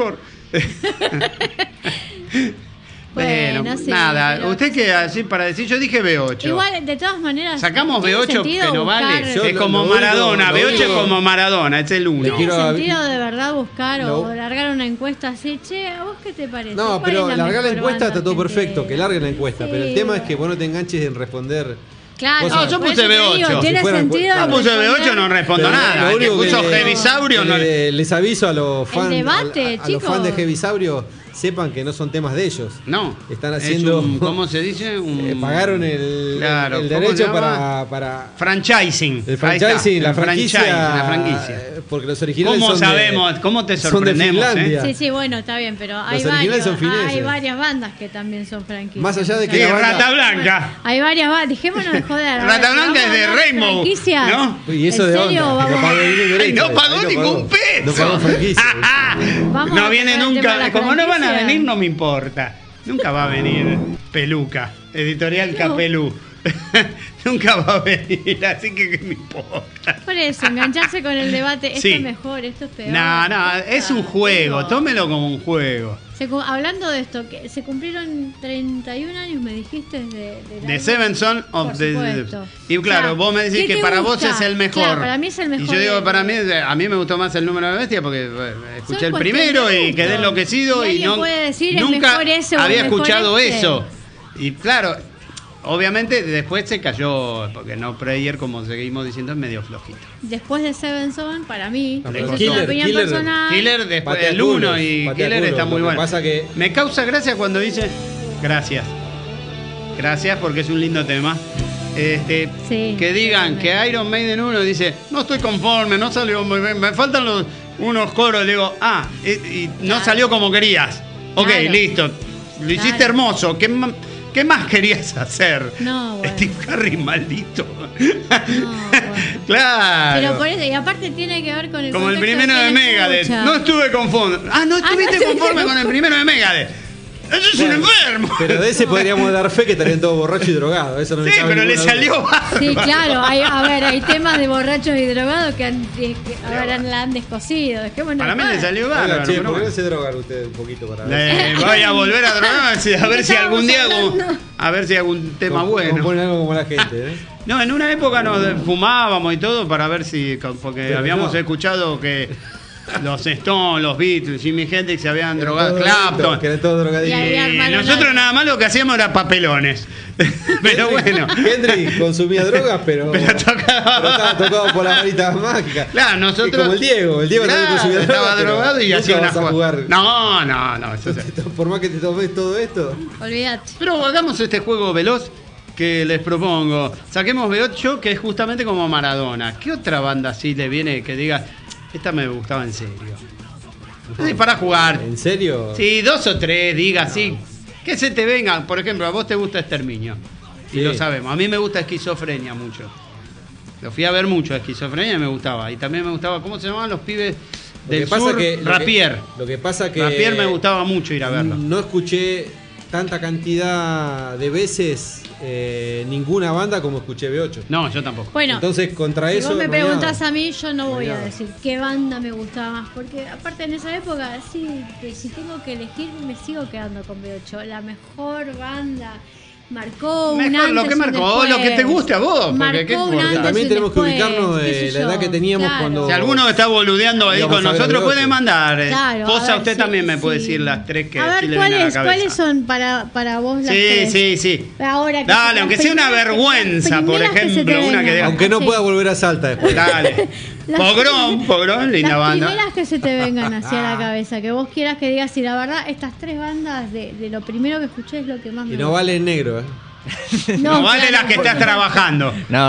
Bueno, sí, nada. pero- Usted que así para decir, yo dije B8. Igual, de todas maneras. Sacamos ¿tiene B8 sentido que no vale. buscar- Yo Es lo- como lo único- Maradona. lo B8 es único- como Maradona, es el 1. ¿Tiene Quiero- sentido de verdad buscar Lo- o largar una encuesta así? Che, ¿a vos qué te parece? No, ¿Cuál pero es la largar la mejor encuesta banda está todo argentina? perfecto, que larguen la encuesta. Sí, Pero el tema es que bueno. vos no te enganches en responder. Claro, No, yo por puse eso te digo, B8. ¿tiene Si fuera sentido? encuesta- Yo puse responder? B8, no respondo Pero nada. lo El que único puso que- Heavisaurio no. les aviso a los fans, debate, a los fans de chicos. Heavisaurio, sepan que no son temas de ellos. No. Están Es haciendo. ¿cómo se dice? Pagaron el Claro, el ¿cómo se derecho llama? para franchising. el Ahí está, franchising, la el franquicia, franchising, la franquicia. porque los originales ¿Cómo son de- sabemos? ¿Cómo te son de sorprendemos? Finlandia. Sí, sí, bueno, está bien, pero hay, Los originales son fineses. hay varias bandas que también son franquicias. Más allá de que ¿Qué? la banda- Rata Blanca. Hay varias bandas, dejémonos de joder. a Rata ver, Blanca vamos es de a hablar Rainbow, franquicias. ¿no? Y eso ¿En de serio? onda. Vamos- No pagó ningún derecho. Ay, no Ahí pagó ningún No peso. pagó franquicia. Vamos No a viene tocar el tema de nunca. la Como no van a franquicia. venir, no me importa. Nunca va a venir Peluca, editorial No. Capelú. Nunca va a venir, así que ¿qué me importa? Por eso, engancharse con el debate, esto Sí. es mejor, esto es peor. No, no, es un juego, Digo, tómelo como un juego. hablando de esto, que se cumplieron 31 años, me dijiste, de The Seven Son of Por the... supuesto. Y claro, O sea, vos me decís ¿qué que te para vos gusta? es el mejor. Claro, para mí es el Y mejor yo digo, de- para mí, a mí me gustó más el número de bestia porque escuché Son el cuestiones primero de y gusto. quedé enloquecido Y y alguien no, puede decir, es nunca mejor ese o había es mejor escuchado este. eso. Y claro, obviamente después se cayó, porque No Prayer, como seguimos diciendo, es medio flojito. Después de Seven Son, para mí, No, esa pero es Killer- una opinión Killer- personal. Killer después Patea del 1 culos, y patea Killer culos. está muy Lo que bueno. pasa que- Me causa gracia cuando dice gracias. Gracias porque es un lindo tema. Sí, Que digan totalmente. que Iron Maiden 1 dice, no estoy conforme, no salió muy bien, me faltan unos coros. Le digo, y no Claro. salió como querías. Ok, Claro. listo. Lo hiciste Claro. hermoso. ¿Qué más querías hacer? No, bueno. Steve Harris, maldito. No, bueno. Claro. Pero por eso, y aparte tiene que ver con el Como el contexto primero de quién Megadeth. escucha. No estuve conforme. No estuviste no conforme estuve con el primero de Megadeth. Eso es un enfermo. Pero de ese podríamos dar fe que estarían todos borrachos y drogados. Eso no me Sí, cabe pero le ninguna salió duda. bárbaro. Sí, claro, hay temas de borrachos y drogados que la han descosido. Es que bueno, Para mí le salió Oiga, bárbaro. che, pero ¿por qué bueno. no se drogan ustedes un poquito para ver? Voy a volver a drogarme a ver si estábamos algún día hablando? a ver si algún tema Como bueno. ponen algo como la gente, ¿eh? No, en una época nos fumábamos y todo para ver si porque Pero habíamos no. escuchado que los Stones, los Beatles, Jimi Hendrix se habían Eran drogado, todos drogadictos, Clapton. que eran todos drogadictos. Y había Y armaron nosotros algo. nada más lo que hacíamos era papelones. Pero bueno. Hendrix consumía drogas, pero estaba tocado por las varitas mágicas. Claro, nosotros. Y como el Diego también Claro, consumía drogas. estaba pero drogado y nunca hacía una vas a jugar. No, eso sí. Por más que te tomes todo esto. Olvídate. Pero hagamos este juego veloz que les propongo. Saquemos B8, que es justamente como Maradona. ¿Qué otra banda así le viene que diga, esta me gustaba en serio? Sí, para jugar. ¿En serio? Sí, 2 o 3, diga así. Que se te venga. Por ejemplo, a vos te gusta Exterminio. Y Sí. lo sabemos. A mí me gusta Esquizofrenia mucho. Lo fui a ver mucho, Esquizofrenia y me gustaba. Y también me gustaba, ¿cómo se llamaban los pibes Lo del que pasa sur? que- lo que- Rapier. Lo que pasa que. Rapier me gustaba mucho ir a verlo. No escuché tanta cantidad de veces ninguna banda como escuché B8. No, yo tampoco. Bueno, Entonces, contra si eso. vos me no hay preguntás nada. a mí, yo no voy a nada. decir qué banda me gustaba más, porque aparte en esa época, sí, si tengo que elegir, me sigo quedando con B8. La mejor banda marcó un Mejor lo antes que y un marcó, después. lo que te guste a vos, porque Marcó qué un importa. antes y También un tenemos que después, ubicarnos qué de sé la edad yo, que teníamos claro. cuando. Si alguno está boludeando ahí Íbamos con a ver nosotros, B8. puede mandar. Claro, Posa, a ver, usted sí, también me puede sí. decir las 3 que A sí ver, le vienen a la cabeza. ¿cuáles son para vos las Sí, tres? sí, sí. Ahora que Dale, las aunque sea una primeras que- vergüenza, las por primeras que se te ejemplo, una que vengan. diga. Aunque no Sí. pueda volver a Salta después. Dale. Las- Pogrom, linda Las banda. primeras que se te vengan hacia la cabeza, que vos quieras que digas, y la verdad, estas 3 bandas de lo primero que escuché es lo que más me Y no vale en negro, ¿eh? gusta. No vale claro, las que estás porque- trabajando. No.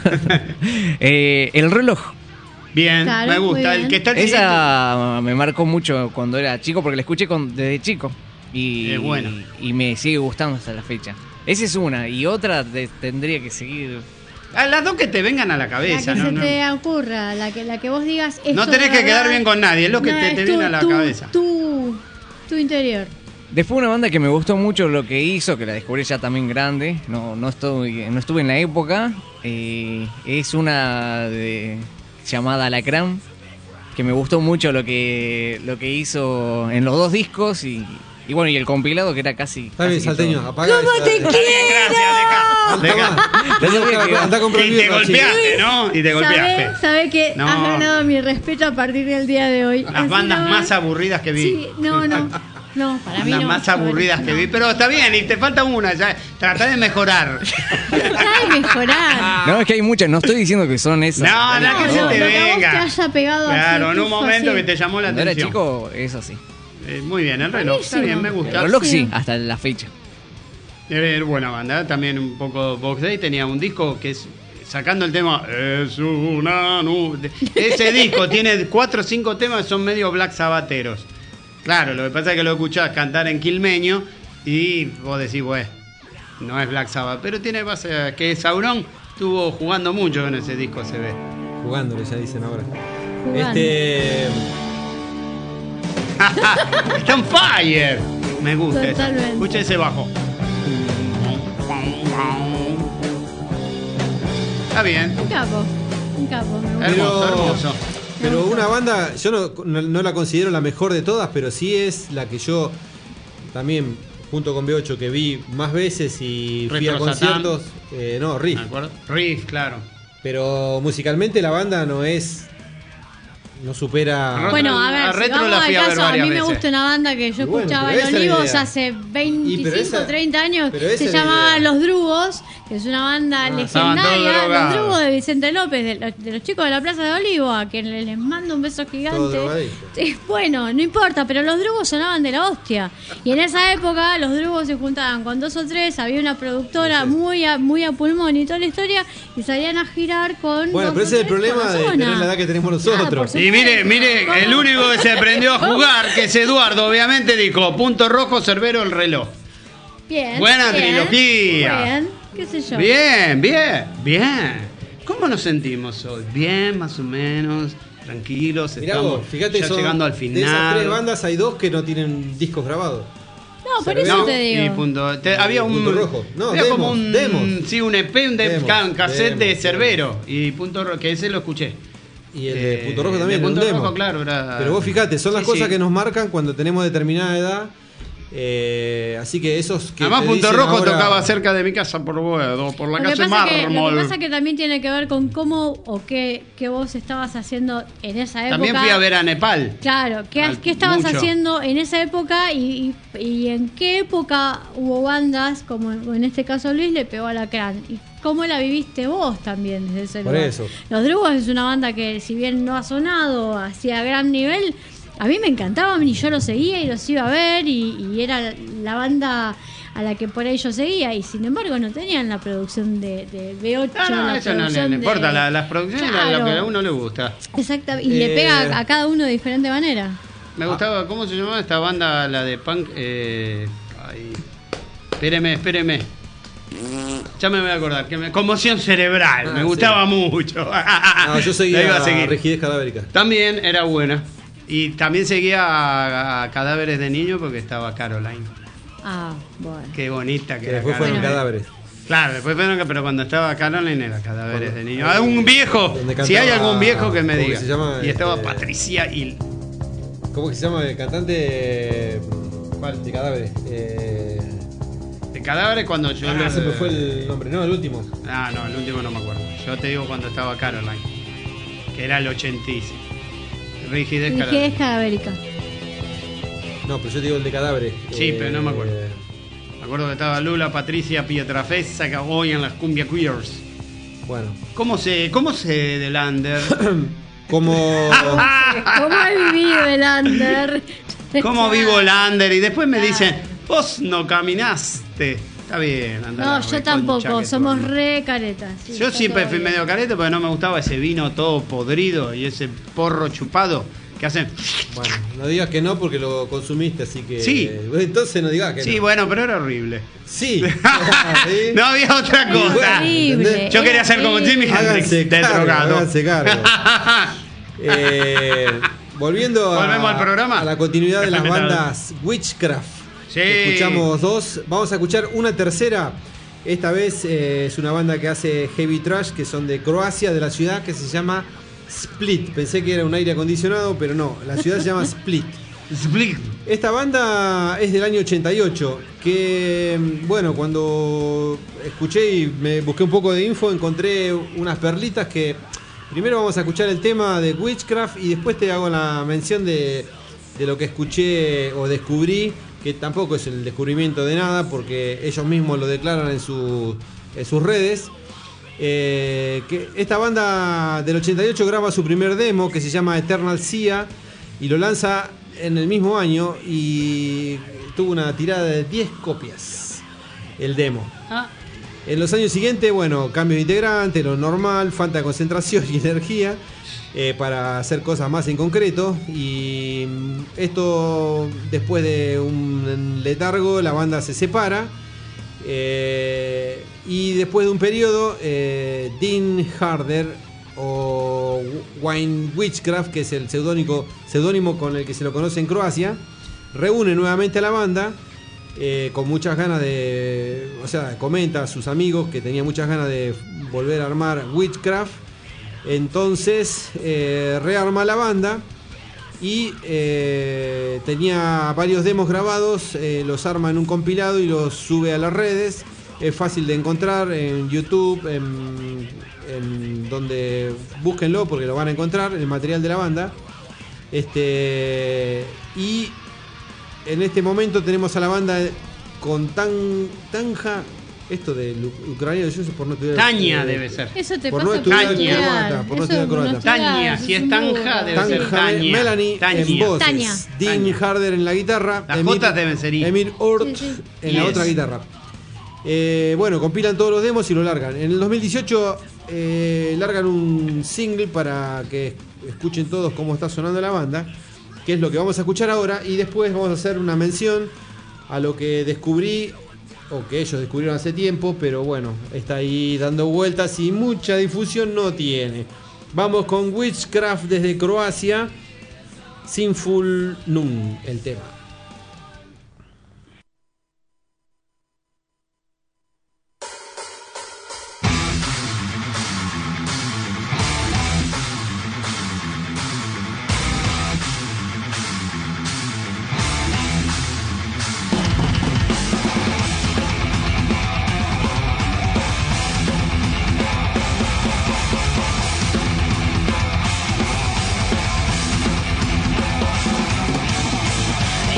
El reloj. Bien, Claro, me muy gusta. bien. El que está el siguiente. Esa me marcó mucho cuando era chico porque la escuché desde chico. Y, Es bueno. y me sigue gustando hasta la fecha. Esa es una. Y otra tendría que seguir. Las dos que te vengan a la La cabeza, que ¿no? se No, te ocurra, la que vos digas. no esto tenés de que quedar verdad, bien con nadie, es lo que no, te es viene a la cabeza. Tu interior. Después una banda que me gustó mucho lo que hizo, que la descubrí ya también grande, no estuve en la época, es una llamada Alacrán, que me gustó mucho lo que hizo en los 2 discos y bueno, y el compilado que era casi... Está bien, Salteño, todo. apaga. ¿Cómo te quiero? Anda con Y te golpeaste, ¿no? Y te golpeaste. ¿Sabe que No. has ganado mi respeto a partir del día de hoy? Las Así bandas nomás. más aburridas que vi. Sí, no, para mí Las no. más aburridas que vi, pero está bien, y te falta una, ya. Trata de mejorar. Trata de mejorar. No, es que hay muchas, no estoy diciendo que son esas. No, que se te lo que a vos venga. te haya pegado Claro, así, en un justo momento así. que te llamó la Cuando era atención. chico, es así. Muy bien, el reloj. Está bien, me gusta. El reloj sí, hasta la fecha. Era buena banda, también un poco Box Day. Tenía un disco que es, sacando el tema Es una nube. Ese disco tiene 4 o 5 temas que son medio Black Sabbateros. Claro, lo que pasa es que lo escuchás cantar en quilmeño y vos decís, bueno, no es Black Sabbath, pero tiene base que Sauron estuvo jugando mucho en ese disco, se ve. Jugándole, ya dicen ahora. Jugando. Está on fire. Me gusta eso. Totalmente. Escucha ese bajo. Está bien. Un capo, me gusta. Hermoso, hermoso. Pero una banda, yo no la considero la mejor de todas, pero sí es la que yo también, junto con B8, que vi más veces y fui a Retro conciertos. No, Riff. ¿De acuerdo? Riff, claro. Pero musicalmente la banda no supera. Bueno, a ver, si Retro vamos la al fui a ver caso, a mí varias me veces. gusta una banda que yo Y bueno, escuchaba pero en esa es la Olivos idea. hace 25, esa- 30 años, pero esa se es la llamaba idea. Los Drugos, que es una banda estaban todos legendaria, Los drogados. Drugos de Vicente López, de los chicos de la Plaza de Olivo, a quien les mando un beso Todo gigante. drogadicto. Bueno, no importa, pero los Drugos sonaban de la hostia. Y en esa época los Drugos se juntaban con 2 o 3, había una productora muy a pulmón y toda la historia, y salían a girar con. Bueno, 2 pero o ese es el 3 por problema de zona. tener la edad que tenemos nosotros. por Y mire, el único que se aprendió a jugar, que es Eduardo, obviamente dijo, punto rojo, Cerbero, el reloj. Bien. Buena bien, trilogía. Bien, qué sé yo. Bien. ¿Cómo nos sentimos hoy? Bien, más o menos, tranquilos, Mirá estamos vos, fíjate, ya son- llegando al de esas 3 final. bandas hay 2 que no tienen discos grabados. No, por eso No, te digo. y punto. Había un Punto rojo. No, había como demos, un demos. sí, un EP, un cassette de demos. Cerbero y punto rojo, que ese lo escuché. Y el de Punto Rojo también, de era un Punto demo. Rojo, claro, era. Pero vos fijate, son las Sí, cosas sí. que nos marcan cuando tenemos determinada edad. Así que esos que. Además, te Punto dicen Rojo ahora- tocaba cerca de mi casa por Boedo, por la Lo que, calle pasa que, lo que Mármol. pasa que también tiene que ver con cómo o qué vos estabas haciendo en esa época. También fui a ver a Nepal. Claro, ¿qué Al- estabas mucho. haciendo en esa época y en qué época hubo bandas, como en este caso Luis le pegó a Alacrán? ¿Y cómo la viviste vos también desde ese Por lugar? eso. Los Drugos es una banda que si bien no ha sonado hacia gran nivel, a mí me encantaban y yo los seguía y los iba a ver y era la banda a la que por ahí yo seguía y sin embargo no tenían la producción de B8. No, la eso no producción le de- importa. Las producciones es lo que a uno le gusta. Exactamente, y le pega a cada uno de diferente manera. Me gustaba, ¿cómo se llamaba esta banda, la de punk? Espéreme. Ya me voy a acordar. Conmoción cerebral. Me sí. gustaba mucho. No, yo La seguía iba a a seguir. Rigidez Cadavérica. También era buena. Y también seguía a Cadáveres de Niño porque estaba Caroline. Ah, bueno. Qué bonita que Que era después fueron Caroline. cadáveres. Claro, después fueron, pero cuando estaba Caroline era Cadáveres de Niño. ¿Algún viejo? Donde cantaba- Si hay algún viejo que me ¿cómo que diga. se llama? Y estaba Patricia Hill. ¿Cómo que se llama el cantante? ¿Cuál? De cadáveres. De Cadáveres cuando yo... Se me fue el nombre, no, el último. Ah, no, el último no me acuerdo. Yo te digo cuando estaba Caroline, que era el 85. Rigidez ¿Y qué Caroline. es cadavérica? No, pero yo te digo el de cadáveres. Sí, pero no me acuerdo. Me acuerdo que estaba Lula, Patricia, Pietrafesa, que hoy en las Cumbia Queers. Bueno, ¿Cómo se Delander? como. ¿Cómo he vivido el under? ¿Cómo vivo Lander? Y después me dicen, vos no caminaste. Está bien, anda. No, la yo reconcha tampoco, que somos tu- re caretas. sí, Yo está siempre todo fui bien. medio careta porque no me gustaba ese vino todo podrido y ese porro chupado que hacen. Bueno, no digas que no porque lo consumiste, así que. Sí. Entonces no digas que Sí, no. bueno, pero era horrible. Sí. ¿Sí? No había otra cosa. Horrible, Yo quería era ser como Jimi horrible. Hendrix Háganse de cargo, drogado. háganse cargo. Volviendo ¿Volvemos al programa? a la continuidad de las ¿Qué tal? bandas Witchcraft. Sí. Escuchamos 2, vamos a escuchar una tercera. Esta vez es una banda que hace heavy trash, que son de Croacia, de la ciudad, que se llama Split. Pensé que era un aire acondicionado, pero no. La ciudad se llama Split. Esta banda es del año 88, que bueno, cuando escuché y me busqué un poco de info, encontré unas perlitas que primero vamos a escuchar el tema de Witchcraft y después te hago la mención de lo que escuché o descubrí, que tampoco es el descubrimiento de nada, porque ellos mismos lo declaran en sus redes. Que esta banda del 88 graba su primer demo que se llama Eternal Sea y lo lanza en el mismo año y tuvo una tirada de 10 copias el demo. En los años siguientes, bueno, cambios de integrantes, lo normal, falta de concentración y energía para hacer cosas más en concreto, y esto después de un letargo la banda se separa. Y después de un periodo, Dean Harder o Wine Witchcraft, que es el seudónimo con el que se lo conoce en Croacia, reúne nuevamente a la banda con muchas ganas de... O sea, comenta a sus amigos que tenía muchas ganas de volver a armar Witchcraft. Entonces rearma la banda y tenía varios demos grabados, los arma en un compilado y los sube a las redes. Es fácil de encontrar en YouTube, en donde búsquenlo porque lo van a encontrar, el material de la banda. Y en este momento tenemos a la banda con Tanja. Esto de ucraniano, yo sé por no estudiar. Taña debe ser. Eso te por pasa no estudiar Taña. croata, por no estudiar croata. Taña, si es Tanja, debe ser Taña. Melanie Taña. en voces, Taña. Dean Harder en la guitarra, Las jotas deben ser I. Emir Ort en la Yes. otra guitarra. Bueno, compilan todos los demos y lo largan. En el 2018 largan un single para que escuchen todos cómo está sonando la banda, que es lo que vamos a escuchar ahora, y después vamos a hacer una mención a lo que descubrí o que ellos descubrieron hace tiempo, pero bueno, está ahí dando vueltas y mucha difusión no tiene. Vamos con Witchcraft desde Croacia, Sinful Nun, el tema. Hey!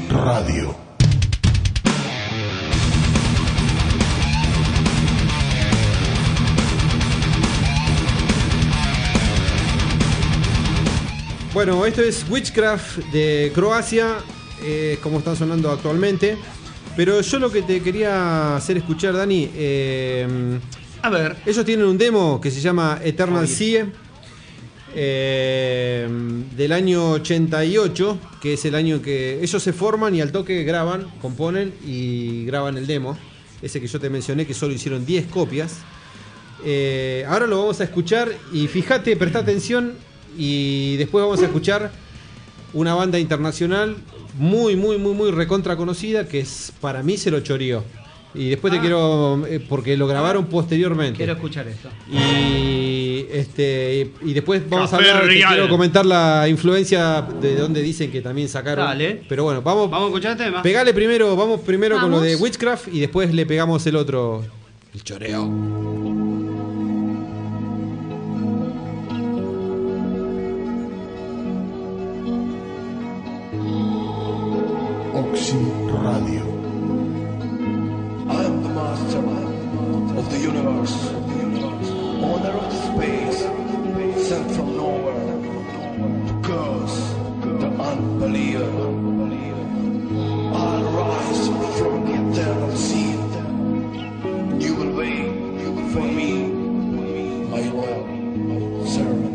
Radio. Bueno, esto es Witchcraft de Croacia, como están sonando actualmente. Pero yo lo que te quería hacer escuchar, Dani, a ver. Ellos tienen un demo que se llama Eternal Sea, del año 88, que es el año que ellos se forman y al toque graban, componen y graban el demo. Ese que yo te mencioné, que solo hicieron 10 copias. Ahora lo vamos a escuchar y fíjate, presta atención, y después vamos a escuchar una banda internacional muy recontra conocida, que es, para mí se lo choreó. Y después te quiero, porque lo grabaron posteriormente. Quiero escuchar esto. Y después vamos Café a hablar, Real. quiero comentar la influencia de donde dicen que también sacaron. Dale. Pero bueno, vamos a escuchar el tema. Pegale primero, vamos primero con lo de Witchcraft y después le pegamos el otro, el choreo. Oxy Radio. I am the master of the universe, owner of the space, sent from nowhere to curse the unbeliever. I'll rise from the eternal sea. You will wait for me, my loyal servant.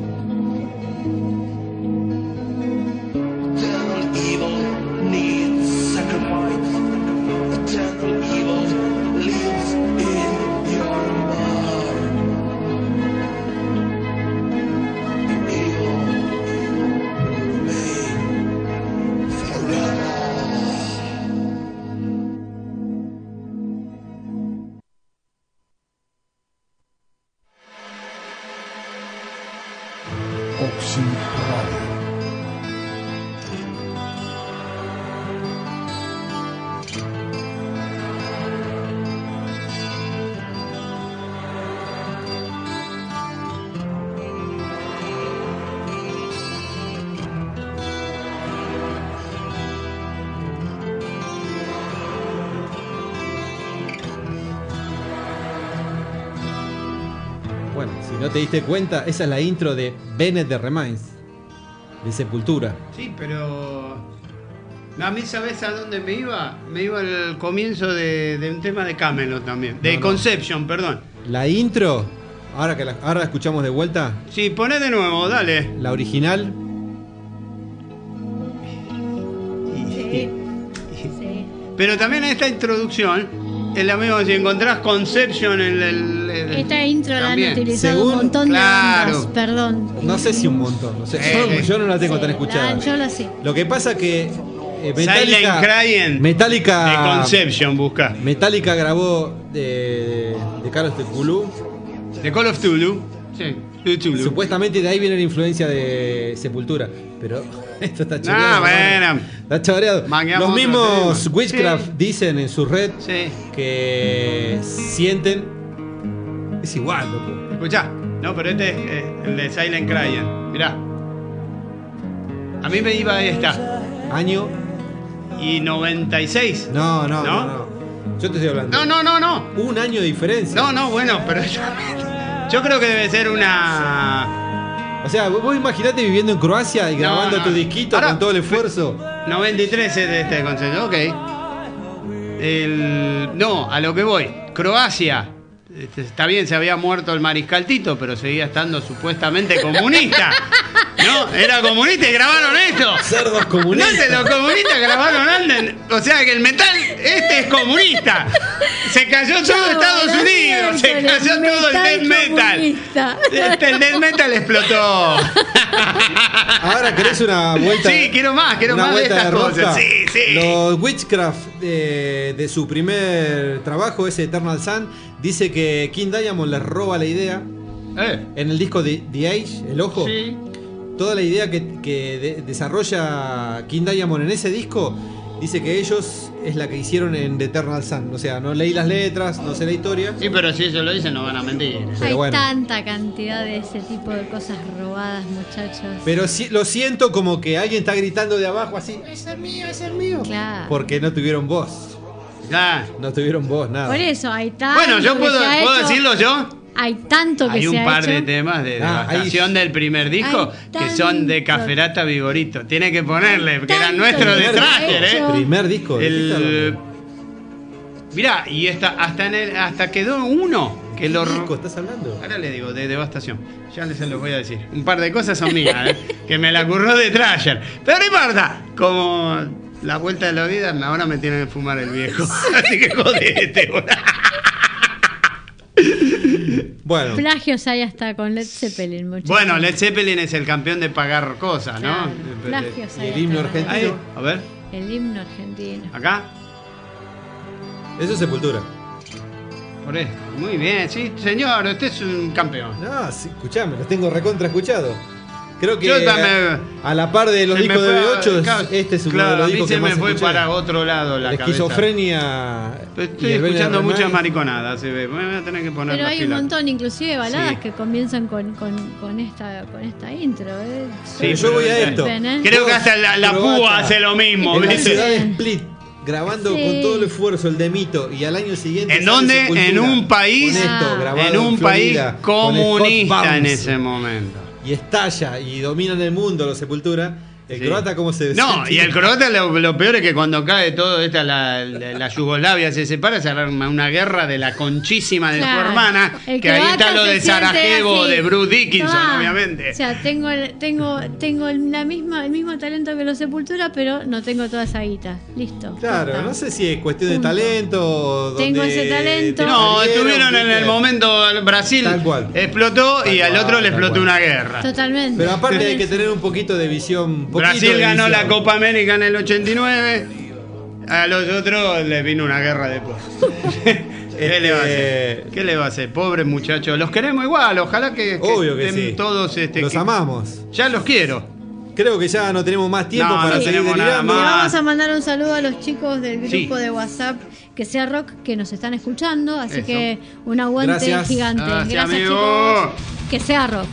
Eternal evil needs sacrifice. Eternal evil lives in your mind. The evil remain forever. Oxy Radio. Bueno, si no te diste cuenta, esa es la intro de Bennett the Remains, de Sepultura. Sí, pero a mí, ¿sabes a dónde me iba? Me iba al comienzo de un tema de Camelot también. De Conception, perdón. La intro, ahora la escuchamos de vuelta. Sí, poné de nuevo, dale. La original. Sí. Pero también esta introducción es la misma. Si encontrás Conception en el Esta intro la han también. utilizado un montón de bandas, perdón. No sé si un montón, no sé. Yo no la tengo tan escuchada. Yo la sé. Lo que pasa que Silent Crying Metallica de Conception, busca. Metallica grabó de Call of Cthulhu. De Call of Cthulhu. Sí. Supuestamente de ahí viene la influencia de Sepultura, pero esto está choreado. Bueno. Está choreado. Los mismos Witchcraft dicen en su red que sienten. Es igual, loco. Escuchá. No, pero este es el de Silent Crying. Mirá. A mí me iba esta. Año. Y 96. No. Yo te estoy hablando. No. Un año de diferencia. No, bueno, pero yo creo que debe ser una. O sea, vos imaginate viviendo en Croacia y grabando tu disquito con todo el esfuerzo. 93 es de este concepto, ok. No, a lo que voy. Croacia. Está bien, se había muerto el mariscal Tito, pero seguía estando supuestamente comunista. No, era comunista y grabaron esto. Cerdos comunistas. No, los comunistas grabaron Anden. O sea que el metal es comunista. Se cayó todo Estados Unidos. Se cayó todo el death metal. El death metal explotó. Ahora querés una vuelta. Sí, quiero más de estas cosas. Sí. Los Witchcraft de su primer trabajo, ese Eternal Sun, dice que King Diamond les roba la idea. En el disco de The Age, El Ojo. Sí. Toda la idea que desarrolla King Diamond en ese disco, dice que ellos es la que hicieron en The Eternal Sun. O sea, no leí las letras, no sé la historia. Sí, pero si ellos lo dicen no van a mentir. Hay bueno. tanta cantidad de ese tipo de cosas robadas, muchachos. Pero sí, lo siento como que alguien está gritando de abajo así, ¡es el mío, es el mío! Claro. Porque no tuvieron voz. Ya. No tuvieron voz, nada. Por eso hay tanto. Bueno, yo que puedo se ha hecho, decirlo yo. Hay tanto que Hay se un ha par hecho. de temas de Ah, devastación del primer disco Hay que son de tanto. Caferata Vigorito. Tiene que ponerle, que eran tanto nuestros de que se ha Thrasher, hecho. Primer disco. ¿de qué está El... hablando? Mirá, y hasta quedó uno que ¿Qué lo... disco estás hablando? Ahora le digo, de devastación. Ya se los voy a decir. Un par de cosas son mías, que me la curró de Thrasher. Pero no importa, como la vuelta de la vida, ahora me tienen que fumar el viejo. Así que jodete, Bueno, Plagios hay hasta con Led Zeppelin, muchachos. Bueno, Led Zeppelin es el campeón de pagar cosas, ¿no? Claro, plagios y hay el himno hasta con- argentino. Ahí, a ver, El himno argentino. acá. Eso es Sepultura. Por eso. Muy bien, sí, señor, usted es un campeón. No, sí, escuchame, los tengo recontra escuchado. Creo que Yo también- a la par de los Se me discos de fue a- B8, claro, este es uno claro, de los a mí discos se que me más fue escuché. para otro lado la La cabeza. esquizofrenia. Pero estoy y el Ben escuchando Hermay. muchas mariconadas, se ve. Me voy a tener que poner Pero las hay un pilas. montón, inclusive baladas Sí. que comienzan con esta intro. Sí, yo voy a pero, esto. Creo que hasta la Croata, púa hace lo mismo, En la ¿viste? ciudad de Split, grabando Sí. con todo el esfuerzo el de Mito, y al año siguiente. ¿En sale dónde? Sepultura. En un país, Con esto, grabado en un país Florida, con Scott comunista en Barnes. ese momento. Y estalla y dominan el mundo los Sepultura. El Sí. croata, ¿cómo se No, y el croata lo peor es que cuando cae todo esta la Yugoslavia se separa, se arma una guerra de la conchísima de Claro. su hermana, El que ahí está croata lo se de siente Sarajevo, así. de Bruce Dickinson, Tomá. obviamente. O sea, tengo el mismo talento que los Sepultura, pero no tengo toda esa guita. Listo. Claro, Está. no sé si es cuestión de Punto. talento o Tengo donde ese talento. te No, salieron, estuvieron en ¿viste? el momento Brasil Tal cual. explotó y al otro le tal explotó cual. una guerra. Totalmente. Pero aparte hay que tener un poquito de visión. un poquito Brasil de ganó la visión. Copa América en el 89, a los otros les vino una guerra después. ¿Qué le va a hacer? ¿Qué le va a hacer? Pobres muchachos, los queremos igual, ojalá que Obvio que estén sí. todos Los que- amamos. Ya los quiero. Creo que ya no tenemos más tiempo No, para no seguir tenemos nada delirando. Le más. vamos a mandar un saludo a los chicos del grupo Sí. de WhatsApp Que Sea Rock que nos están escuchando, así Eso. que un aguante Gracias. gigante. Gracias, amigo. chicos. Que Sea Rock.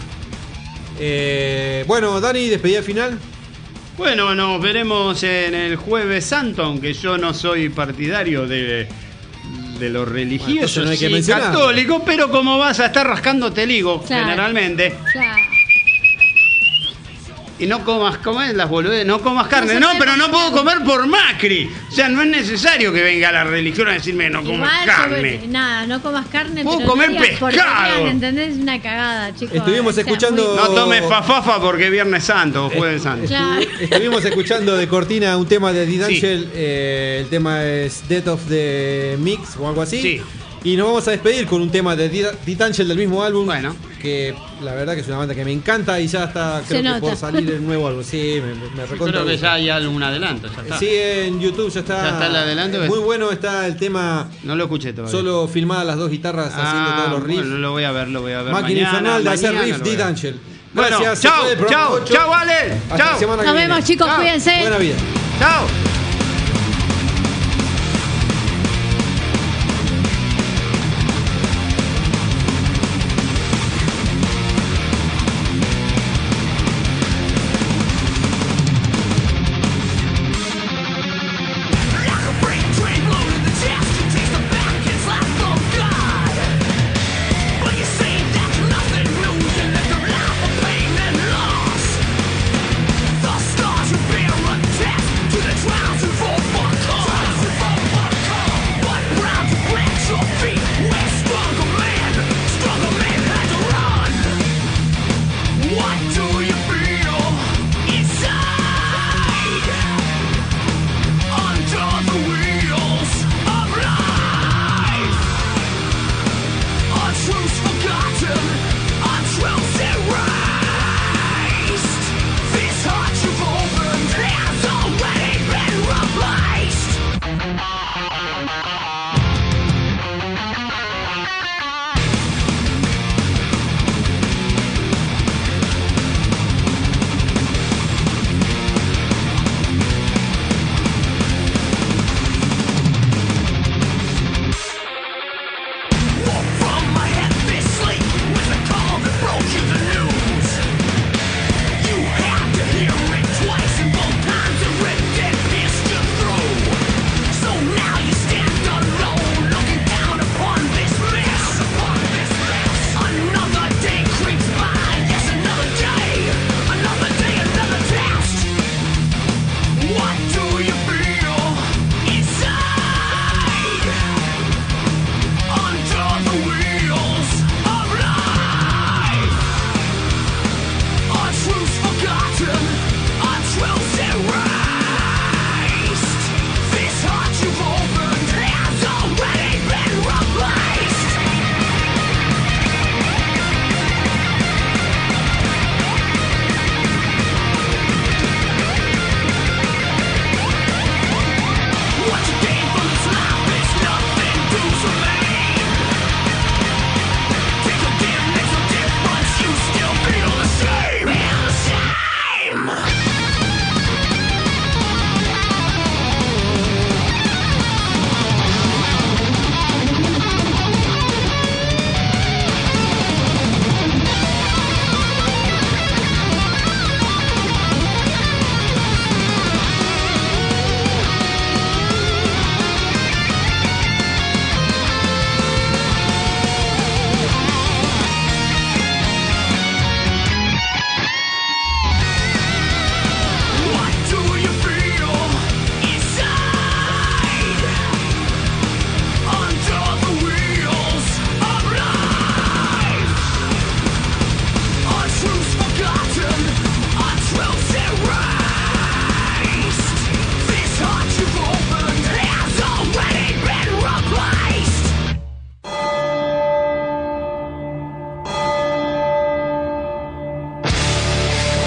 Bueno, Dani, despedida final. Bueno, nos veremos en el Jueves Santo, aunque yo no soy partidario de lo religioso entonces no hay que y mencionar. católico, pero como vas a estar rascándote el higo, Claro. generalmente, Claro. y no comas, ¿cómo es las boludeces? No comas carne. se No, puede pero no comer puedo comer por Macri. O sea, no es necesario que venga la religión a decirme que no comas Igual, carne. nada, no comas carne, Puedo pero comer no digas pescado. porquerías, ¿entendés? Es una cagada, chicos. Estuvimos escuchando- No tomes fafafa porque es Viernes Santo o Jueves Santo. Claro. Estuvimos escuchando de cortina un tema de Dead Angel. El tema es Death of the Mix o algo así. Sí. Y nos vamos a despedir con un tema de Dead Angel del mismo álbum. Bueno. Que la verdad que es una banda que me encanta y ya está, creo que nota. por salir el nuevo álbum. Sí, me recontra Creo que gusta. ya hay algún adelanto, ya está. Sí, en YouTube ya está. Ya está el adelanto. Muy bueno está el tema. No lo escuché todavía. Solo filmadas las dos guitarras haciendo todos los riffs. Bueno, lo voy a ver, lo voy a ver. Máquina mañana, infernal de hacer mañana riffs, lo voy a Dead ver. Angel. Bueno, Gracias, se chao, fue el programa chao, 8. chao, Ale. Hasta Chao. la semana que Nos viene. vemos, chicos, Chao. cuídense. Buena vida. Chao. The stars will bear a test to the trial.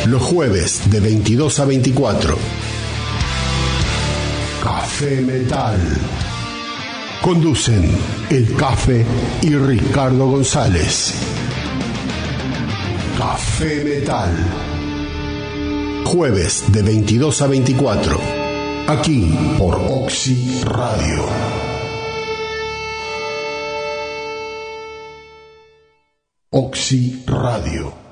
Los jueves de 22 a 24. Café Metal. Conducen El Café y Ricardo González. Café Metal. Jueves de 22 a 24. Aquí por Oxy Radio. Oxy Radio.